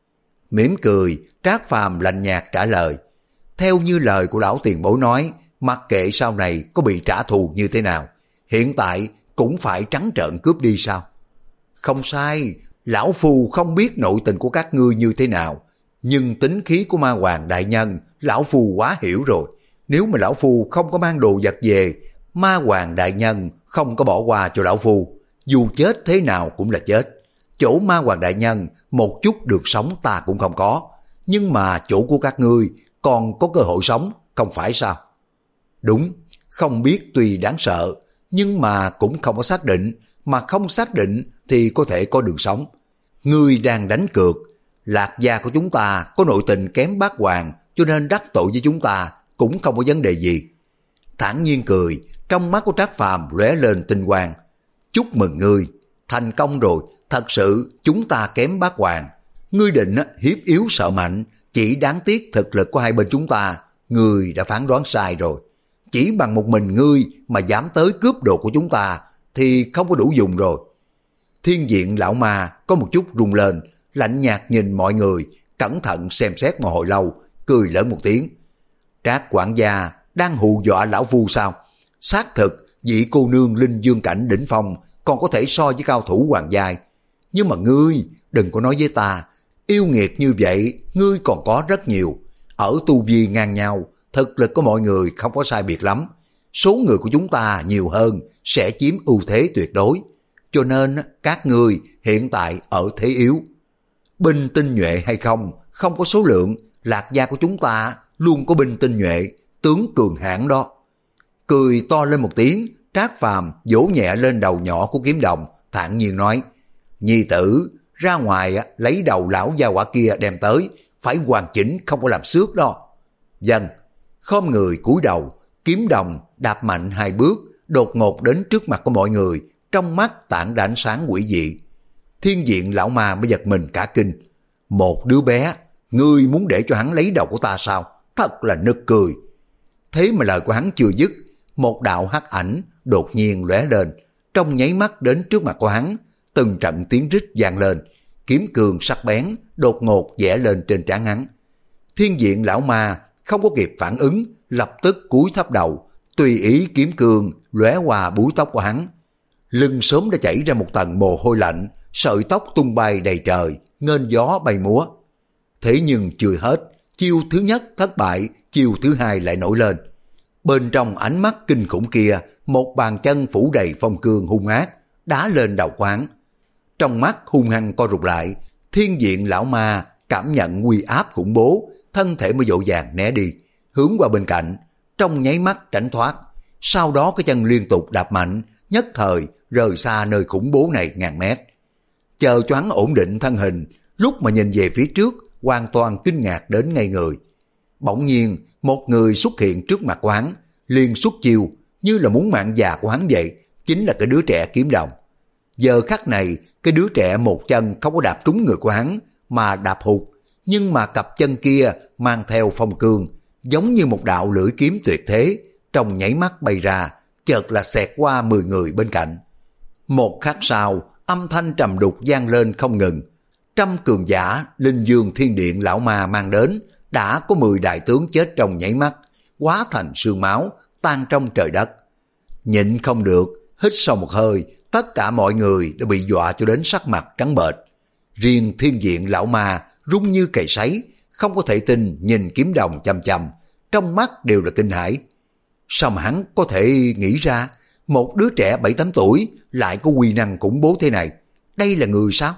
Mỉm cười, Trác Phàm lạnh nhạt trả lời, theo như lời của lão tiền bối nói, mặc kệ sau này có bị trả thù như thế nào, hiện tại cũng phải trắng trợn cướp đi sao? Không sai, lão phu không biết nội tình của các ngươi như thế nào, nhưng tính khí của ma hoàng đại nhân, lão phu quá hiểu rồi. Nếu mà lão phu không có mang đồ vật về, ma hoàng đại nhân không có bỏ qua cho lão phu, dù chết thế nào cũng là chết. Chỗ ma hoàng đại nhân một chút được sống ta cũng không có, nhưng mà chỗ của các ngươi còn có cơ hội sống, không phải sao? Đúng, không biết tuy đáng sợ, nhưng mà cũng không có xác định, mà không xác định thì có thể có đường sống. Ngươi đang đánh cược, Lạc gia của chúng ta có nội tình kém bát hoàng, cho nên đắc tội với chúng ta cũng không có vấn đề gì. Thản nhiên cười, trong mắt của Trác Phàm lóe lên tinh quang. Chúc mừng ngươi, thành công rồi, thật sự chúng ta kém bát hoàng. Ngươi định hiếp yếu sợ mạnh, chỉ đáng tiếc thực lực của hai bên chúng ta, ngươi đã phán đoán sai rồi. Chỉ bằng một mình ngươi mà dám tới cướp đồ của chúng ta thì không có đủ dùng rồi. Thiên Diện Lão Ma có một chút rung lên, lạnh nhạt nhìn mọi người, cẩn thận xem xét một hồi lâu, cười lớn một tiếng. Trác quản gia đang hù dọa lão phu sao? Xác thực, vị cô nương linh dương cảnh đỉnh phong còn có thể so với cao thủ hoàng giai. Nhưng mà ngươi, đừng có nói với ta, yêu nghiệt như vậy, ngươi còn có rất nhiều. Ở tu vi ngang nhau, thực lực của mọi người không có sai biệt lắm. Số người của chúng ta nhiều hơn, sẽ chiếm ưu thế tuyệt đối. Cho nên, các ngươi hiện tại ở thế yếu. Binh tinh nhuệ hay không, không có số lượng, Lạc gia của chúng ta luôn có binh tinh nhuệ, tướng cường hãn đó. Cười to lên một tiếng, Trác Phàm vỗ nhẹ lên đầu nhỏ của Kiếm Đồng, thản nhiên nói, nhi tử, ra ngoài lấy đầu lão gia hỏa kia đem tới, phải hoàn chỉnh không có làm xước đó. Dân, khom người cúi đầu, Kiếm Đồng đạp mạnh hai bước, đột ngột đến trước mặt của mọi người, trong mắt tản ra ánh sáng quỷ dị. Thiên diện lão ma mới giật mình cả kinh. Một đứa bé, ngươi muốn để cho hắn lấy đầu của ta sao? Thật là nực cười. Thế mà lời của hắn chưa dứt, một đạo hắc ảnh đột nhiên lóe lên, trong nháy mắt đến trước mặt của hắn, từng trận tiếng rít vang lên, kiếm cương sắc bén đột ngột vẽ lên trên trán hắn. Thiên diện lão ma không có kịp phản ứng, lập tức cúi thấp đầu, tùy ý kiếm cương lóe qua búi tóc của hắn. Lưng sớm đã chảy ra một tầng mồ hôi lạnh, sợi tóc tung bay đầy trời, nghênh gió bay múa. Thế nhưng chưa hết, chiêu thứ nhất thất bại, chiêu thứ hai lại nổi lên. Bên trong ánh mắt kinh khủng kia, một bàn chân phủ đầy phong cương hung ác, đá lên đầu quán. Trong mắt hung hăng co rụt lại, thiên diện lão ma cảm nhận uy áp khủng bố, thân thể mới dội vàng né đi, hướng qua bên cạnh, trong nháy mắt tránh thoát. Sau đó cái chân liên tục đạp mạnh, nhất thời rời xa nơi khủng bố này ngàn mét. Chờ cho hắn ổn định thân hình, lúc mà nhìn về phía trước, hoàn toàn kinh ngạc đến ngây người. Bỗng nhiên, một người xuất hiện trước mặt của hắn, liền xuất chiêu, như là muốn mạng già của hắn vậy, chính là cái đứa trẻ Kiếm Đồng. Giờ khắc này, cái đứa trẻ một chân không có đạp trúng người của hắn, mà đạp hụt, nhưng mà cặp chân kia mang theo phong cương, giống như một đạo lưỡi kiếm tuyệt thế, trong nháy mắt bay ra, chợt là xẹt qua mười người bên cạnh. Một khắc sau, âm thanh trầm đục vang lên không ngừng. Trăm cường giả linh dương thiên điện lão ma mang đến, đã có mười đại tướng chết trong nháy mắt, hóa thành sương máu, tan trong trời đất. Nhịn không được, hít sâu một hơi, tất cả mọi người đã bị dọa cho đến sắc mặt trắng bệch. Riêng thiên diện lão ma rung như cầy sấy, không có thể tin nhìn Kiếm Đồng chằm chằm, trong mắt đều là kinh hãi. Sao mà hắn có thể nghĩ ra một đứa trẻ bảy tám tuổi lại có uy năng khủng bố thế này? Đây là người sao?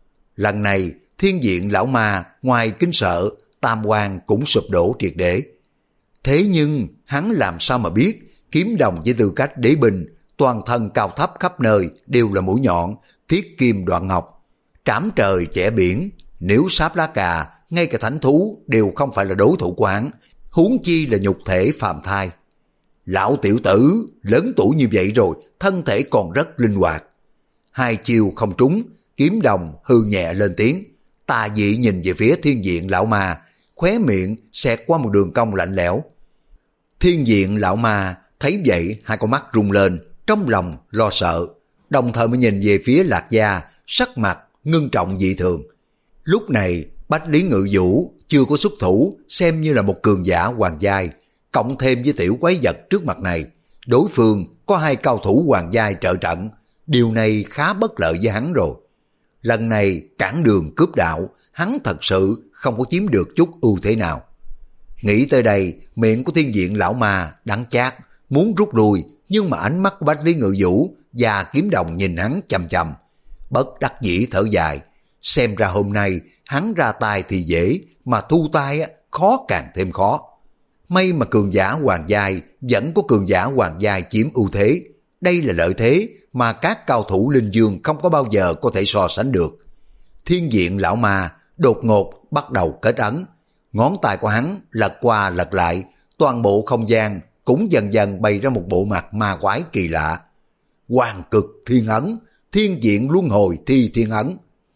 Lần này thiên diện lão ma ngoài kinh sợ, tam quan cũng sụp đổ triệt để. Thế nhưng hắn làm sao mà biết Kiếm Đồng với tư cách đế binh, toàn thân cao thấp khắp nơi đều là mũi nhọn, thiết kim đoạn ngọc, trảm trời chẻ biển, nếu sáp lá cà, ngay cả thánh thú đều không phải là đối thủ của hắn, huống chi là nhục thể phàm thai. Lão tiểu tử lớn tuổi như vậy rồi, thân thể còn rất linh hoạt. Hai chiêu không trúng, Kiếm Đồng hư nhẹ lên tiếng, tà dị nhìn về phía thiên diện lão ma, khóe miệng xẹt qua một đường cong lạnh lẽo. Thiên diện lão ma thấy vậy, hai con mắt rung lên, trong lòng lo sợ, đồng thời mới nhìn về phía Lạc Gia, sắc mặt ngưng trọng dị thường. Lúc này Bách Lý Ngự Vũ chưa có xuất thủ, xem như là một cường giả hoàng giai, cộng thêm với tiểu quái vật trước mặt này, đối phương có hai cao thủ hoàng giai trợ trận, điều này khá bất lợi với hắn rồi. Lần này cản đường cướp đạo, hắn thật sự không có chiếm được chút ưu thế nào. Nghĩ tới đây, miệng của thiên diện lão ma đắng chát, muốn rút lui, nhưng mà ánh mắt của Bách Lý Ngự Vũ và Kiếm Đồng nhìn hắn chằm chằm, bất đắc dĩ thở dài. Xem ra hôm nay hắn ra tay thì dễ, mà thu tay khó càng thêm khó. May mà cường giả hoàng giai vẫn có cường giả hoàng giai chiếm ưu thế. Đây là lợi thế mà các cao thủ linh dương không có bao giờ có thể so sánh được. Thiên diện lão ma đột ngột bắt đầu kết ấn. Ngón tay của hắn lật qua lật lại, toàn bộ không gian cũng dần dần bày ra một bộ mặt ma quái kỳ lạ. Hoàng cực thiên ấn, thiên diện luân hồi thi thiên ấn.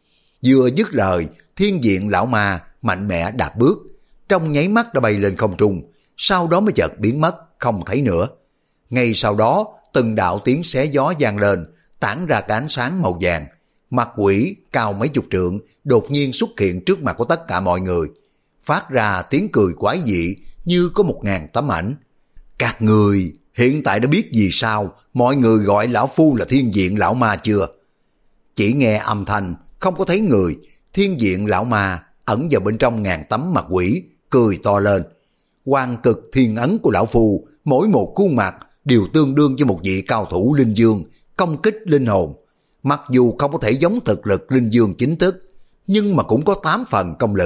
Vừa dứt lời, thiên diện lão ma mạnh mẽ đạp bước, trong nháy mắt đã bay lên không trung, sau đó mới chợt biến mất, không thấy nữa. Ngay sau đó, từng đạo tiếng xé gió vang lên, tản ra cái ánh sáng màu vàng. Mặt quỷ cao mấy chục trượng đột nhiên xuất hiện trước mặt của tất cả mọi người, phát ra tiếng cười quái dị như có một ngàn tấm ảnh. Các người hiện tại đã biết vì sao mọi người gọi lão phu là thiên diện lão ma chưa? Chỉ nghe âm thanh, không có thấy người, thiên diện lão ma ẩn vào bên trong ngàn tấm mặt quỷ, cười to lên. Hoàng cực thiên ấn của lão phu, mỗi một khuôn mặt đều tương đương với một vị cao thủ linh dương, công kích linh hồn. Mặc dù không có thể giống thực lực linh dương chính thức, nhưng mà cũng có tám phần công lực.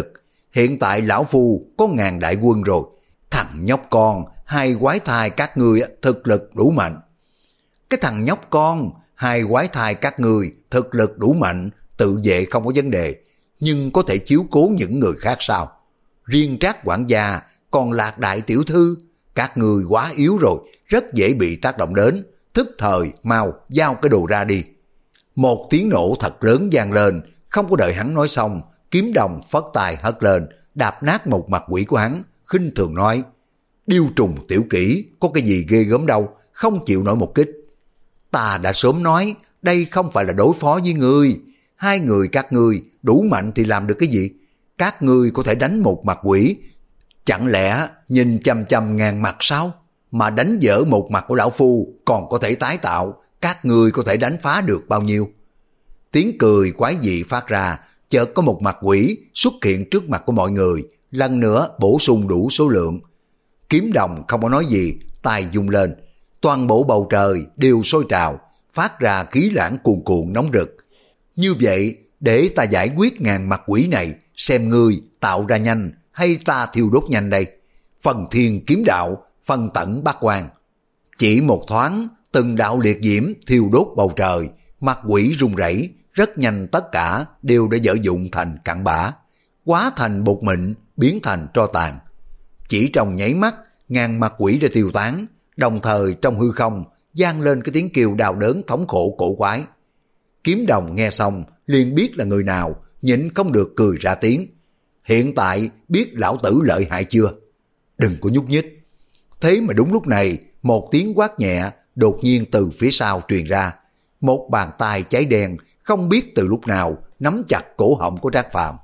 hiện tại lão phu có ngàn đại quân rồi. Thằng nhóc con, hai quái thai các ngươi thực lực đủ mạnh. Cái thằng nhóc con, hai quái thai các ngươi thực lực đủ mạnh, tự vệ không có vấn đề, nhưng có thể chiếu cố những người khác sao? Riêng Trác quản gia, còn Lạc đại tiểu thư, các ngươi quá yếu rồi, rất dễ bị tác động đến, thức thời mau giao cái đồ ra đi. Một tiếng nổ thật lớn vang lên, không có đợi hắn nói xong, Kiếm Đồng phất tay hất lên, đạp nát một mặt quỷ của hắn, khinh thường nói: Điêu trùng tiểu kỹ, có cái gì ghê gớm đâu, không chịu nổi một kích. Ta đã sớm nói, đây không phải là đối phó với ngươi, hai người các ngươi đủ mạnh thì làm được cái gì? Các ngươi có thể đánh một mặt quỷ, chẳng lẽ nhìn chăm chăm ngàn mặt sao? Mà đánh dở một mặt của lão phu còn có thể tái tạo, các ngươi có thể đánh phá được bao nhiêu? Tiếng cười quái dị phát ra, chợt có một mặt quỷ xuất hiện trước mặt của mọi người, lần nữa bổ sung đủ số lượng. Kiếm Đồng không có nói gì, tay vung lên, toàn bộ bầu trời đều sôi trào, phát ra khí lãng cuồn cuộn nóng rực. Như vậy, để ta giải quyết ngàn mặt quỷ này, xem ngươi tạo ra nhanh hay ta thiêu đốt nhanh đây. Phần thiên kiếm đạo, phần tận bát quan. Chỉ một thoáng, từng đạo liệt diễm thiêu đốt bầu trời, mặt quỷ rung rẩy, rất nhanh tất cả đều đã dở dụng thành cặn bã, hóa thành bột mịn, biến thành tro tàn. Chỉ trong nháy mắt, ngàn mặt quỷ đã tiêu tán, đồng thời trong hư không vang lên cái tiếng kêu đau đớn thống khổ cổ quái. Kiếm Đồng nghe xong liền biết là người nào, nhịn không được cười ra tiếng. Hiện tại biết lão tử lợi hại chưa? Đừng có nhúc nhích. Thế mà đúng lúc này, một tiếng quát nhẹ đột nhiên từ phía sau truyền ra. Một bàn tay cháy đen không biết từ lúc nào nắm chặt cổ họng của Trác Phàm.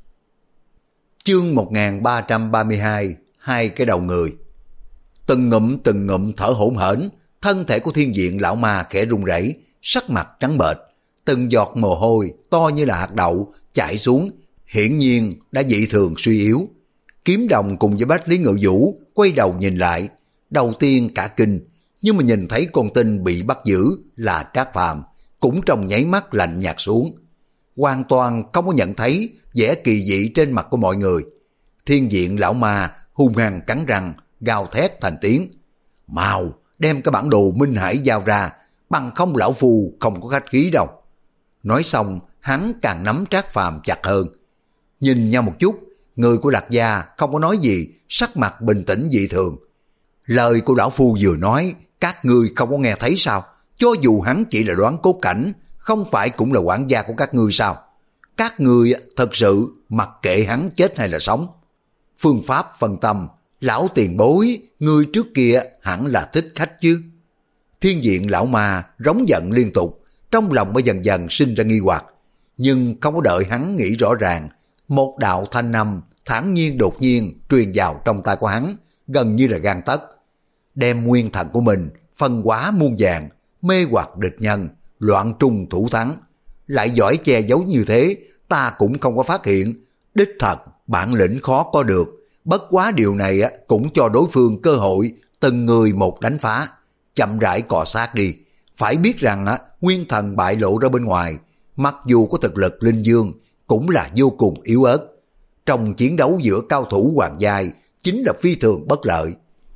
Chương một nghìn ba trăm ba mươi hai, hai cái đầu người. Từng ngụm từng ngụm thở hổn hển, thân thể của Thiên Diện lão ma khẽ run rẩy, sắc mặt trắng bệch, từng giọt mồ hôi to như là hạt đậu chảy xuống, hiển nhiên đã dị thường suy yếu. Kiếm Đồng cùng với Bách Lý Ngự Vũ quay đầu nhìn lại, đầu tiên cả kinh, nhưng mà nhìn thấy con tin bị bắt giữ là Trác Phàm, cũng trong nháy mắt lạnh nhạt xuống, hoàn toàn không có nhận thấy vẻ kỳ dị trên mặt của mọi người. Thiên Diện lão ma hung hăng cắn răng, gào thét thành tiếng: Mau đem cái bản đồ Minh Hải giao ra, bằng không lão phu không có khách khí đâu. Nói xong, hắn càng nắm Trác Phàm chặt hơn. Nhìn nhau một chút, người của Lạc gia không có nói gì, sắc mặt bình tĩnh dị thường. Lời của lão phu vừa nói, các ngươi không có nghe thấy sao? Cho dù hắn chỉ là đoán cốt cảnh, không phải cũng là quản gia của các ngươi sao? Các ngươi thật sự mặc kệ hắn chết hay là sống. Phương pháp phân tâm, lão tiền bối, ngươi trước kia hẳn là thích khách chứ. Thiên Diện lão ma rống giận liên tục, trong lòng mới dần dần sinh ra nghi hoặc, nhưng không có đợi hắn nghĩ rõ ràng, một đạo thanh âm thản nhiên đột nhiên truyền vào trong tai của hắn, gần như là gan tấc. Đem nguyên thần của mình phân hóa muôn vàng, mê hoặc địch nhân, loạn trung thủ thắng. Lại giỏi che giấu như thế, ta cũng không có phát hiện. Đích thật, bản lĩnh khó có được. Bất quá điều này cũng cho đối phương cơ hội từng người một đánh phá. Chậm rãi cọ sát đi. Phải biết rằng nguyên thần bại lộ ra bên ngoài, mặc dù có thực lực linh dương, cũng là vô cùng yếu ớt. Trong chiến đấu giữa cao thủ hoàng giai, chính là phi thường bất lợi.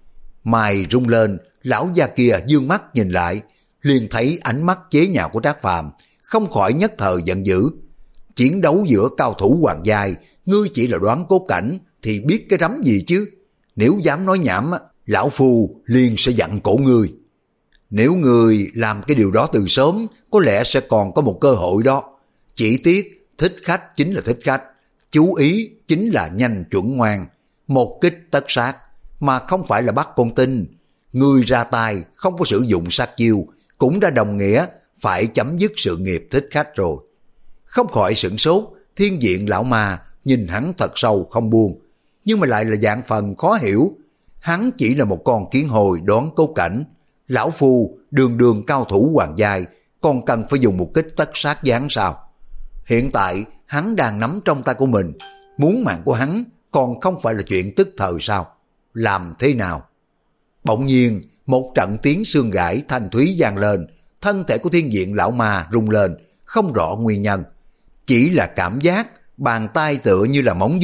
Mày rung lên, lão già kia dương mắt nhìn lại, liền thấy ánh mắt chế nhạo của Trác Phàm, không khỏi nhất thời giận dữ. Chiến đấu giữa cao thủ hoàng giai, ngươi chỉ là đoán cốt cảnh, thì biết cái rắm gì chứ? Nếu dám nói nhảm, lão phu liền sẽ dặn cổ ngươi. Nếu ngươi làm cái điều đó từ sớm, có lẽ sẽ còn có một cơ hội đó. Chỉ tiếc, thích khách chính là thích khách, chú ý chính là nhanh chuẩn ngoan, một kích tất sát, mà không phải là bắt con tin. Ngươi ra tay không có sử dụng sát chiêu, cũng đã đồng nghĩa phải chấm dứt sự nghiệp thích khách rồi. Không khỏi sửng sốt, Thiên Diện lão ma nhìn hắn thật sâu không buông, nhưng mà lại là dạng phần khó hiểu. Hắn chỉ là một con kiến hồi đoán cốt cảnh, lão phu đường đường cao thủ hoàng giai, còn cần phải dùng một kích tất sát giáng sao? Hiện tại hắn đang nắm trong tay của mình, muốn mạng của hắn còn không phải là chuyện tức thời sao? Làm thế nào? Bỗng nhiên một trận tiếng xương gãy thanh thúy vang lên, thân thể của Thiên Diện lão ma rung lên, không rõ nguyên nhân, chỉ là cảm giác bàn tay tựa như là móng vuốt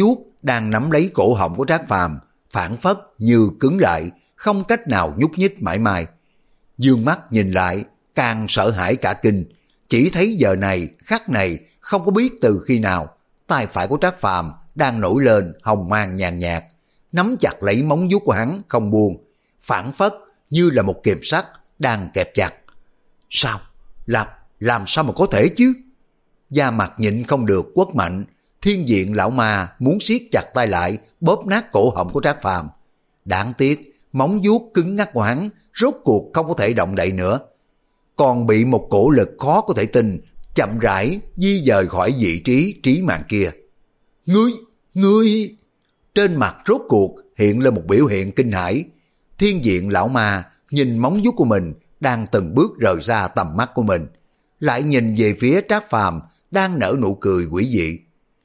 đang nắm lấy cổ họng của Trác Phàm, phản phất như cứng lại, không cách nào nhúc nhích mãi mai. Dương mắt nhìn lại, càng sợ hãi cả kinh, chỉ thấy giờ này, khắc này, không có biết từ khi nào, tay phải của Trác Phàm đang nổi lên hồng mang nhàn nhạt, nắm chặt lấy móng vuốt của hắn không buông, phản phất như là một kềm sắt đang kẹp chặt. Sao? Làm, làm sao mà có thể chứ? Da mặt nhịn không được quất mạnh, Thiên Diện lão ma muốn siết chặt tay lại, bóp nát cổ họng của Trác Phàm. Đáng tiếc, móng vuốt cứng ngắc của hắn rốt cuộc không có thể động đậy nữa, còn bị một cổ lực khó có thể tin chậm rãi di dời khỏi vị trí trí mạng kia. Ngươi, ngươi! Trên mặt rốt cuộc hiện lên một biểu hiện kinh hãi. Thiên Diện lão ma nhìn móng vuốt của mình đang từng bước rời xa tầm mắt của mình, lại nhìn về phía Trác Phàm đang nở nụ cười quỷ dị.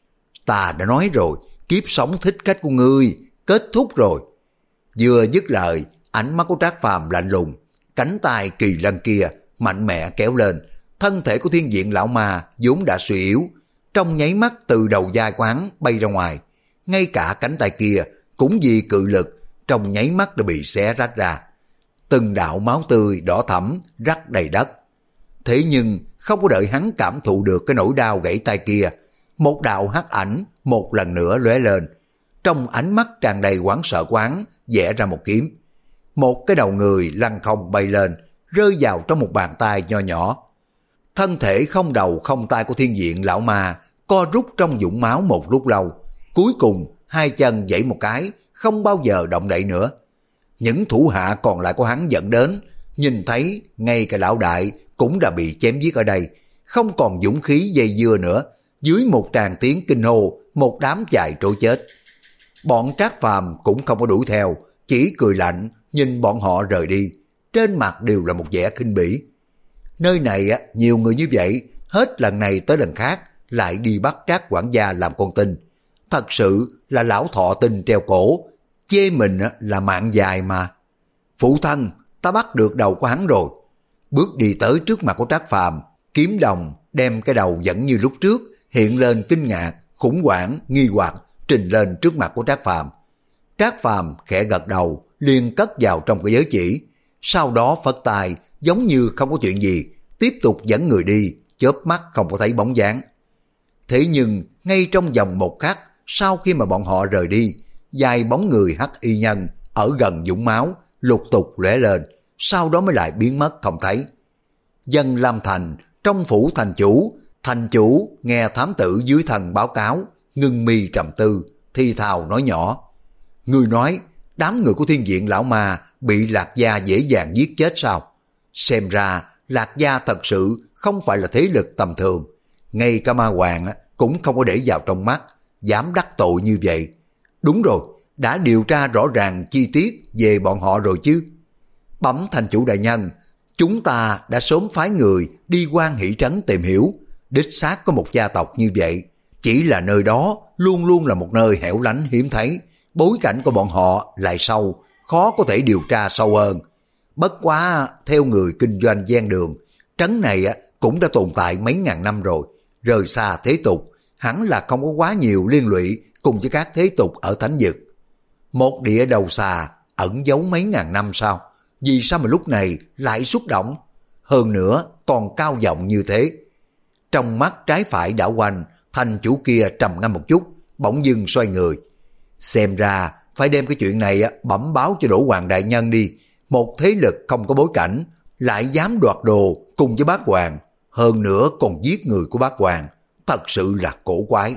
Ta đã nói rồi, kiếp sống thích khách của ngươi kết thúc rồi. Vừa dứt lời, ánh mắt của Trác Phàm lạnh lùng, cánh tay kỳ lân kia mạnh mẽ kéo lên, thân thể của Thiên Diện lão ma vốn đã suy yếu, trong nháy mắt từ đầu vai của hắn bay ra ngoài, ngay cả cánh tay kia cũng vì cự lực trong nháy mắt đã bị xé rách ra, từng đạo máu tươi đỏ thẫm rắc đầy đất. Thế nhưng không có đợi hắn cảm thụ được cái nỗi đau gãy tay kia, một đạo hắc ảnh một lần nữa lóe lên, trong ánh mắt tràn đầy hoảng sợ của hắn vẽ ra một kiếm, một cái đầu người lăn không bay lên, rơi vào trong một bàn tay nho nhỏ. Thân thể không đầu không tay của Thiên Diện lão ma co rút trong vũng máu một lúc lâu, cuối cùng hai chân giãy một cái, không bao giờ động đậy nữa. Những thủ hạ còn lại của hắn dẫn đến, nhìn thấy ngay cả lão đại cũng đã bị chém giết ở đây, không còn dũng khí dây dưa nữa, dưới một tràng tiếng kinh hô, một đám chạy trối chết. Bọn Trác Phàm cũng không có đuổi theo, chỉ cười lạnh nhìn bọn họ rời đi, trên mặt đều là một vẻ khinh bỉ. Nơi này nhiều người như vậy, hết lần này tới lần khác lại đi bắt Trác quản gia làm con tin. Thật sự là lão thọ tinh treo cổ, chê mình là mạng dài mà. Phụ thân, ta bắt được đầu của hắn rồi. Bước đi tới trước mặt của Trác Phàm, kiếm đồng đem cái đầu vẫn như lúc trước, hiện lên kinh ngạc, khủng hoảng, nghi hoặc, trình lên trước mặt của Trác Phàm. Trác Phàm khẽ gật đầu, liền cất vào trong cái giới chỉ, sau đó phất tay giống như không có chuyện gì, tiếp tục dẫn người đi, chớp mắt không có thấy bóng dáng. Thế nhưng ngay trong vòng một khắc sau khi mà bọn họ rời đi, vài bóng người hắc y nhân ở gần vũng máu lục tục lóe lên, sau đó mới lại biến mất không thấy. Dân Lam Thành, trong phủ thành chủ, thành chủ nghe thám tử dưới thần báo cáo, ngưng mi trầm tư, thi thào nói nhỏ. Người nói đám người của Thiên Diện lão ma bị Lạc Gia dễ dàng giết chết sao? Xem ra Lạc Gia thật sự không phải là thế lực tầm thường, ngay cả ma hoàng cũng không có để vào trong mắt, dám đắc tội như vậy. Đúng rồi, đã điều tra rõ ràng chi tiết về bọn họ rồi chứ? Bẩm thành chủ đại nhân, chúng ta đã sớm phái người đi Quan Hỷ Trấn tìm hiểu, đích xác có một gia tộc như vậy, chỉ là nơi đó luôn luôn là một nơi hẻo lánh hiếm thấy, bối cảnh của bọn họ lại sâu, khó có thể điều tra sâu hơn. Bất quá theo người kinh doanh gian đường, trấn này cũng đã tồn tại mấy ngàn năm rồi, rời xa thế tục, hẳn là không có quá nhiều liên lụy cùng với các thế tục ở thánh vực. Một địa đầu xà ẩn giấu mấy ngàn năm sao? Vì sao mà lúc này lại xúc động? Hơn nữa còn cao giọng như thế. Trong mắt trái phải đảo quanh, thành chủ kia trầm ngâm một chút, bỗng dưng xoay người. Xem ra phải đem cái chuyện này bẩm báo cho Đỗ Hoàng đại nhân đi. Một thế lực không có bối cảnh lại dám đoạt đồ cùng với bác hoàng, hơn nữa còn giết người của bác hoàng, thật sự là cổ quái.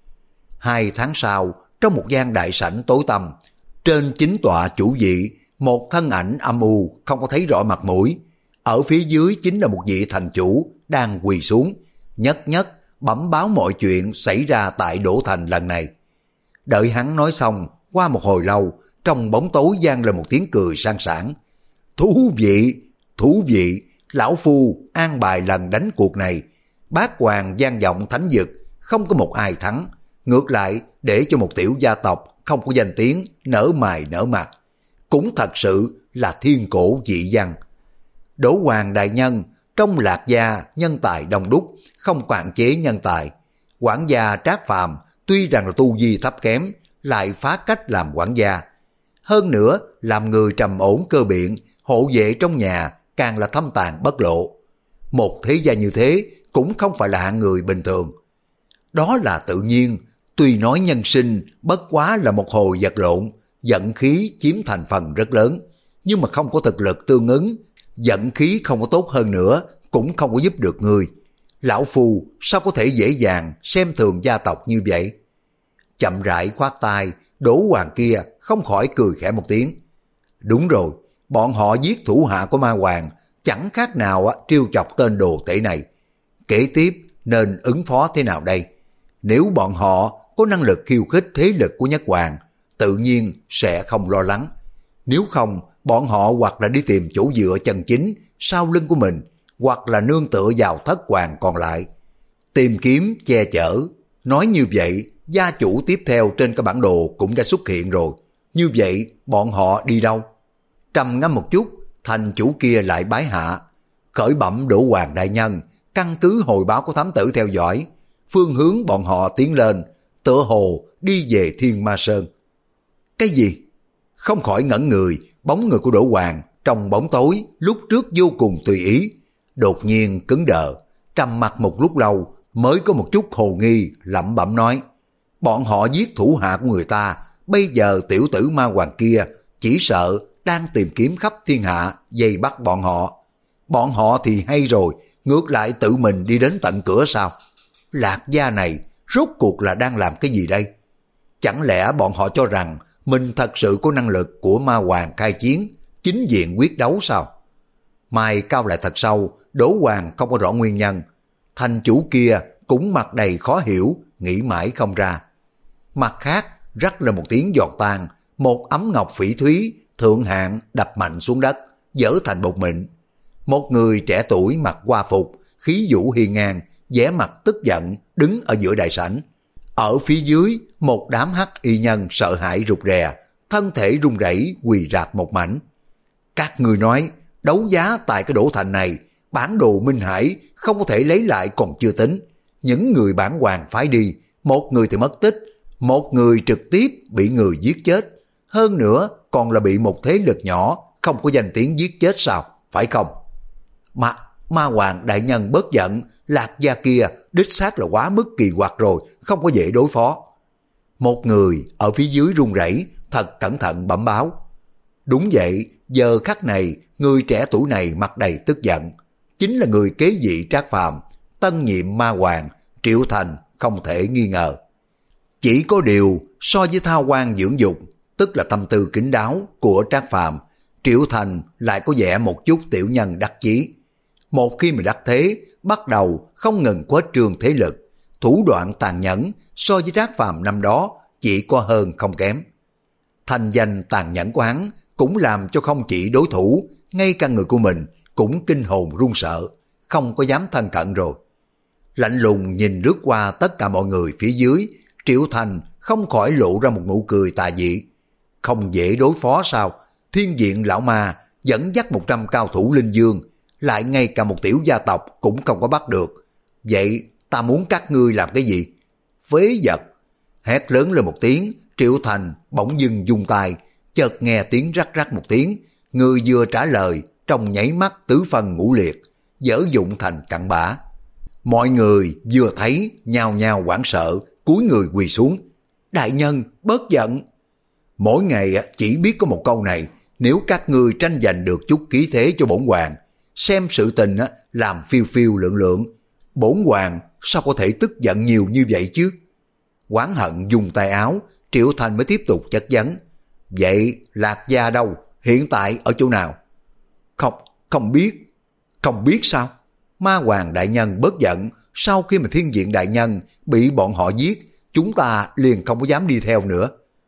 Hai tháng sau, trong một gian đại sảnh tối tăm, trên chính tọa chủ vị, một thân ảnh âm u không có thấy rõ mặt mũi. Ở phía dưới chính là một vị thành chủ đang quỳ xuống, nhất nhất bẩm báo mọi chuyện xảy ra tại Đỗ Thành lần này. Đợi hắn nói xong, qua một hồi lâu, trong bóng tối vang lên một tiếng cười sang sảng. Thú vị, thú vị, lão phu an bài lần đánh cuộc này, bác hoàng vang vọng thánh vực, không có một ai thắng, ngược lại để cho một tiểu gia tộc không có danh tiếng nở mày nở mặt, cũng thật sự là thiên cổ dị văn. Đỗ Hoàng đại nhân, trong Lạc Gia nhân tài đông đúc, không hạn chế nhân tài. Quản gia Trác Phàm tuy rằng là tu vi thấp kém, lại phá cách làm quản gia. Hơn nữa, làm người trầm ổn cơ biện, hộ vệ trong nhà càng là thâm tàn bất lộ. Một thế gia như thế cũng không phải là hạng người bình thường. Đó là tự nhiên, tuy nói nhân sinh bất quá là một hồi vật lộn, giận khí chiếm thành phần rất lớn, nhưng mà không có thực lực tương ứng, giận khí không có tốt hơn nữa, cũng không có giúp được người. Lão Phu sao có thể dễ dàng xem thường gia tộc như vậy? Chậm rãi khoát tay, Đỗ Hoàng kia không khỏi cười khẽ một tiếng. Đúng rồi, bọn họ giết thủ hạ của Ma Hoàng, chẳng khác nào trêu chọc tên đồ tể này. Kế tiếp nên ứng phó thế nào đây? Nếu bọn họ có năng lực khiêu khích thế lực của Nhất Hoàng, tự nhiên sẽ không lo lắng. Nếu không, bọn họ hoặc là đi tìm chỗ dựa chân chính sau lưng của mình, hoặc là nương tựa vào thất hoàng còn lại. Tìm kiếm che chở. Nói như vậy, gia chủ tiếp theo trên cái bản đồ cũng đã xuất hiện rồi. Như vậy, bọn họ đi đâu? Trầm ngâm một chút, thành chủ kia lại bái hạ. Khởi bẩm Đỗ Hoàng đại nhân, căn cứ hồi báo của thám tử theo dõi, phương hướng bọn họ tiến lên, tựa hồ đi về Thiên Ma Sơn. Cái gì? Không khỏi ngẩn người, bóng người của Đỗ Hoàng trong bóng tối lúc trước vô cùng tùy ý, đột nhiên cứng đờ, trầm mặt một lúc lâu mới có một chút hồ nghi, lẩm bẩm nói: bọn họ giết thủ hạ của người ta, bây giờ tiểu tử Ma Hoàng kia chỉ sợ đang tìm kiếm khắp thiên hạ vây bắt bọn họ. Bọn họ thì hay rồi, ngược lại tự mình đi đến tận cửa sao? Lạc gia này rốt cuộc là đang làm cái gì đây? Chẳng lẽ bọn họ cho rằng mình thật sự có năng lực của Ma Hoàng khai chiến, chính diện quyết đấu sao? Mai cao lại thật sâu, Đỗ Hoàng không có rõ nguyên nhân. Thành chủ kia cũng mặt đầy khó hiểu, nghĩ mãi không ra. Mặt khác, rắc lên một tiếng giòn tan, một ấm ngọc phỉ thúy, thượng hạng đập mạnh xuống đất, dở thành bột mịn. Một người trẻ tuổi mặc hoa phục, khí vũ hiên ngang, vẻ mặt tức giận, đứng ở giữa đại sảnh. Ở phía dưới, một đám hắc y nhân sợ hãi rụt rè, thân thể run rẩy quỳ rạp một mảnh. Các người nói, đấu giá tại cái đổ thành này, bản đồ Minh Hải không có thể lấy lại còn chưa tính. Những người bản hoàng phái đi, một người thì mất tích, một người trực tiếp bị người giết chết. Hơn nữa còn là bị một thế lực nhỏ, không có danh tiếng giết chết sao, phải không? Mà Ma Hoàng đại nhân bớt giận, Lạc gia kia đích xác là quá mức kỳ quặc rồi, không có dễ đối phó. Một người ở phía dưới run rẩy, thật cẩn thận bẩm báo. Đúng vậy, giờ khắc này, người trẻ tuổi này mặt đầy tức giận. Chính là người kế vị Trác Phàm, tân nhiệm Ma Hoàng, Triệu Thành không thể nghi ngờ. Chỉ có điều, so với thao quan dưỡng dục, tức là tâm tư kín đáo của Trác Phàm, Triệu Thành lại có vẻ một chút tiểu nhân đắc chí. Một khi mà đắc thế, bắt đầu không ngừng quét trương thế lực, thủ đoạn tàn nhẫn so với Trác Phàm năm đó chỉ có hơn không kém. Thành danh tàn nhẫn của hắn cũng làm cho không chỉ đối thủ, ngay cả người của mình cũng kinh hồn run sợ, không có dám thân cận rồi. Lạnh lùng nhìn lướt qua tất cả mọi người phía dưới, Triệu Thành không khỏi lộ ra một nụ cười tà dị. Không dễ đối phó sao? Thiên diện lão ma dẫn dắt một trăm cao thủ linh dương, lại ngay cả một tiểu gia tộc cũng không có bắt được. Vậy ta muốn các ngươi làm cái gì? Phế vật! Hét lớn lên một tiếng, Triệu Thành bỗng dưng dung tay, chợt nghe tiếng rắc rắc một tiếng, người vừa trả lời trong nháy mắt tứ phân ngũ liệt, dở dụng thành cặn bã. Mọi người vừa thấy nhao nhao hoảng sợ, cúi người quỳ xuống. Đại nhân, bớt giận! Mỗi ngày chỉ biết có một câu này, nếu các ngươi tranh giành được chút khí thế cho bổn hoàng, xem sự tình làm phiêu phiêu lượng lượng, bổn hoàng sao có thể tức giận nhiều như vậy chứ? Oán hận dùng tay áo, Triệu Thành mới tiếp tục chất vấn. Vậy Lạc gia đâu? Hiện tại ở chỗ nào? Không, không biết. Không biết sao? Ma Hoàng đại nhân bớt giận, sau khi mà thiên diện đại nhân bị bọn họ giết, chúng ta liền không có dám đi theo nữa.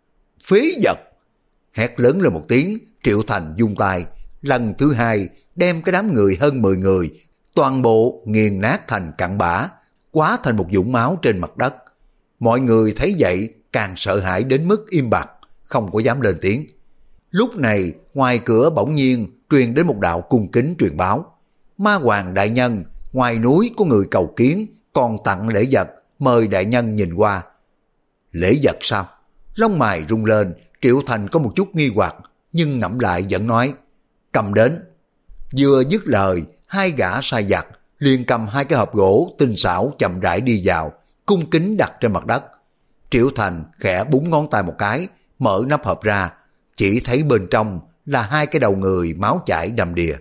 Phế vật! Hét lớn lên một tiếng, Triệu Thành dung tay, lần thứ hai đem cái đám người hơn mười người, toàn bộ nghiền nát thành cặn bã, quá thành một vũng máu trên mặt đất. Mọi người thấy vậy càng sợ hãi đến mức im bặt, không có dám lên tiếng. Lúc này ngoài cửa bỗng nhiên truyền đến một đạo cung kính truyền báo. Ma Hoàng đại nhân, ngoài núi có người cầu kiến, còn tặng lễ vật, mời đại nhân nhìn qua. Lễ vật sao? Lông mày rung lên, Triệu Thành có một chút nghi hoặc, nhưng ngẫm lại vẫn nói, cầm đến. Vừa dứt lời, hai gã sai vặt liền cầm hai cái hộp gỗ tinh xảo chậm rãi đi vào, cung kính đặt trên mặt đất. Triệu Thành khẽ búng ngón tay một cái, mở nắp hộp ra, chỉ thấy bên trong là hai cái đầu người máu chảy đầm đìa.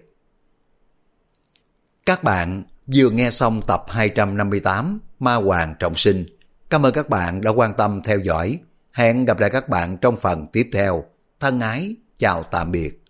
Các bạn vừa nghe xong tập hai trăm năm mươi tám Ma Hoàng Trọng Sinh. Cảm ơn các bạn đã quan tâm theo dõi. Hẹn gặp lại các bạn trong phần tiếp theo. Thân ái, chào tạm biệt.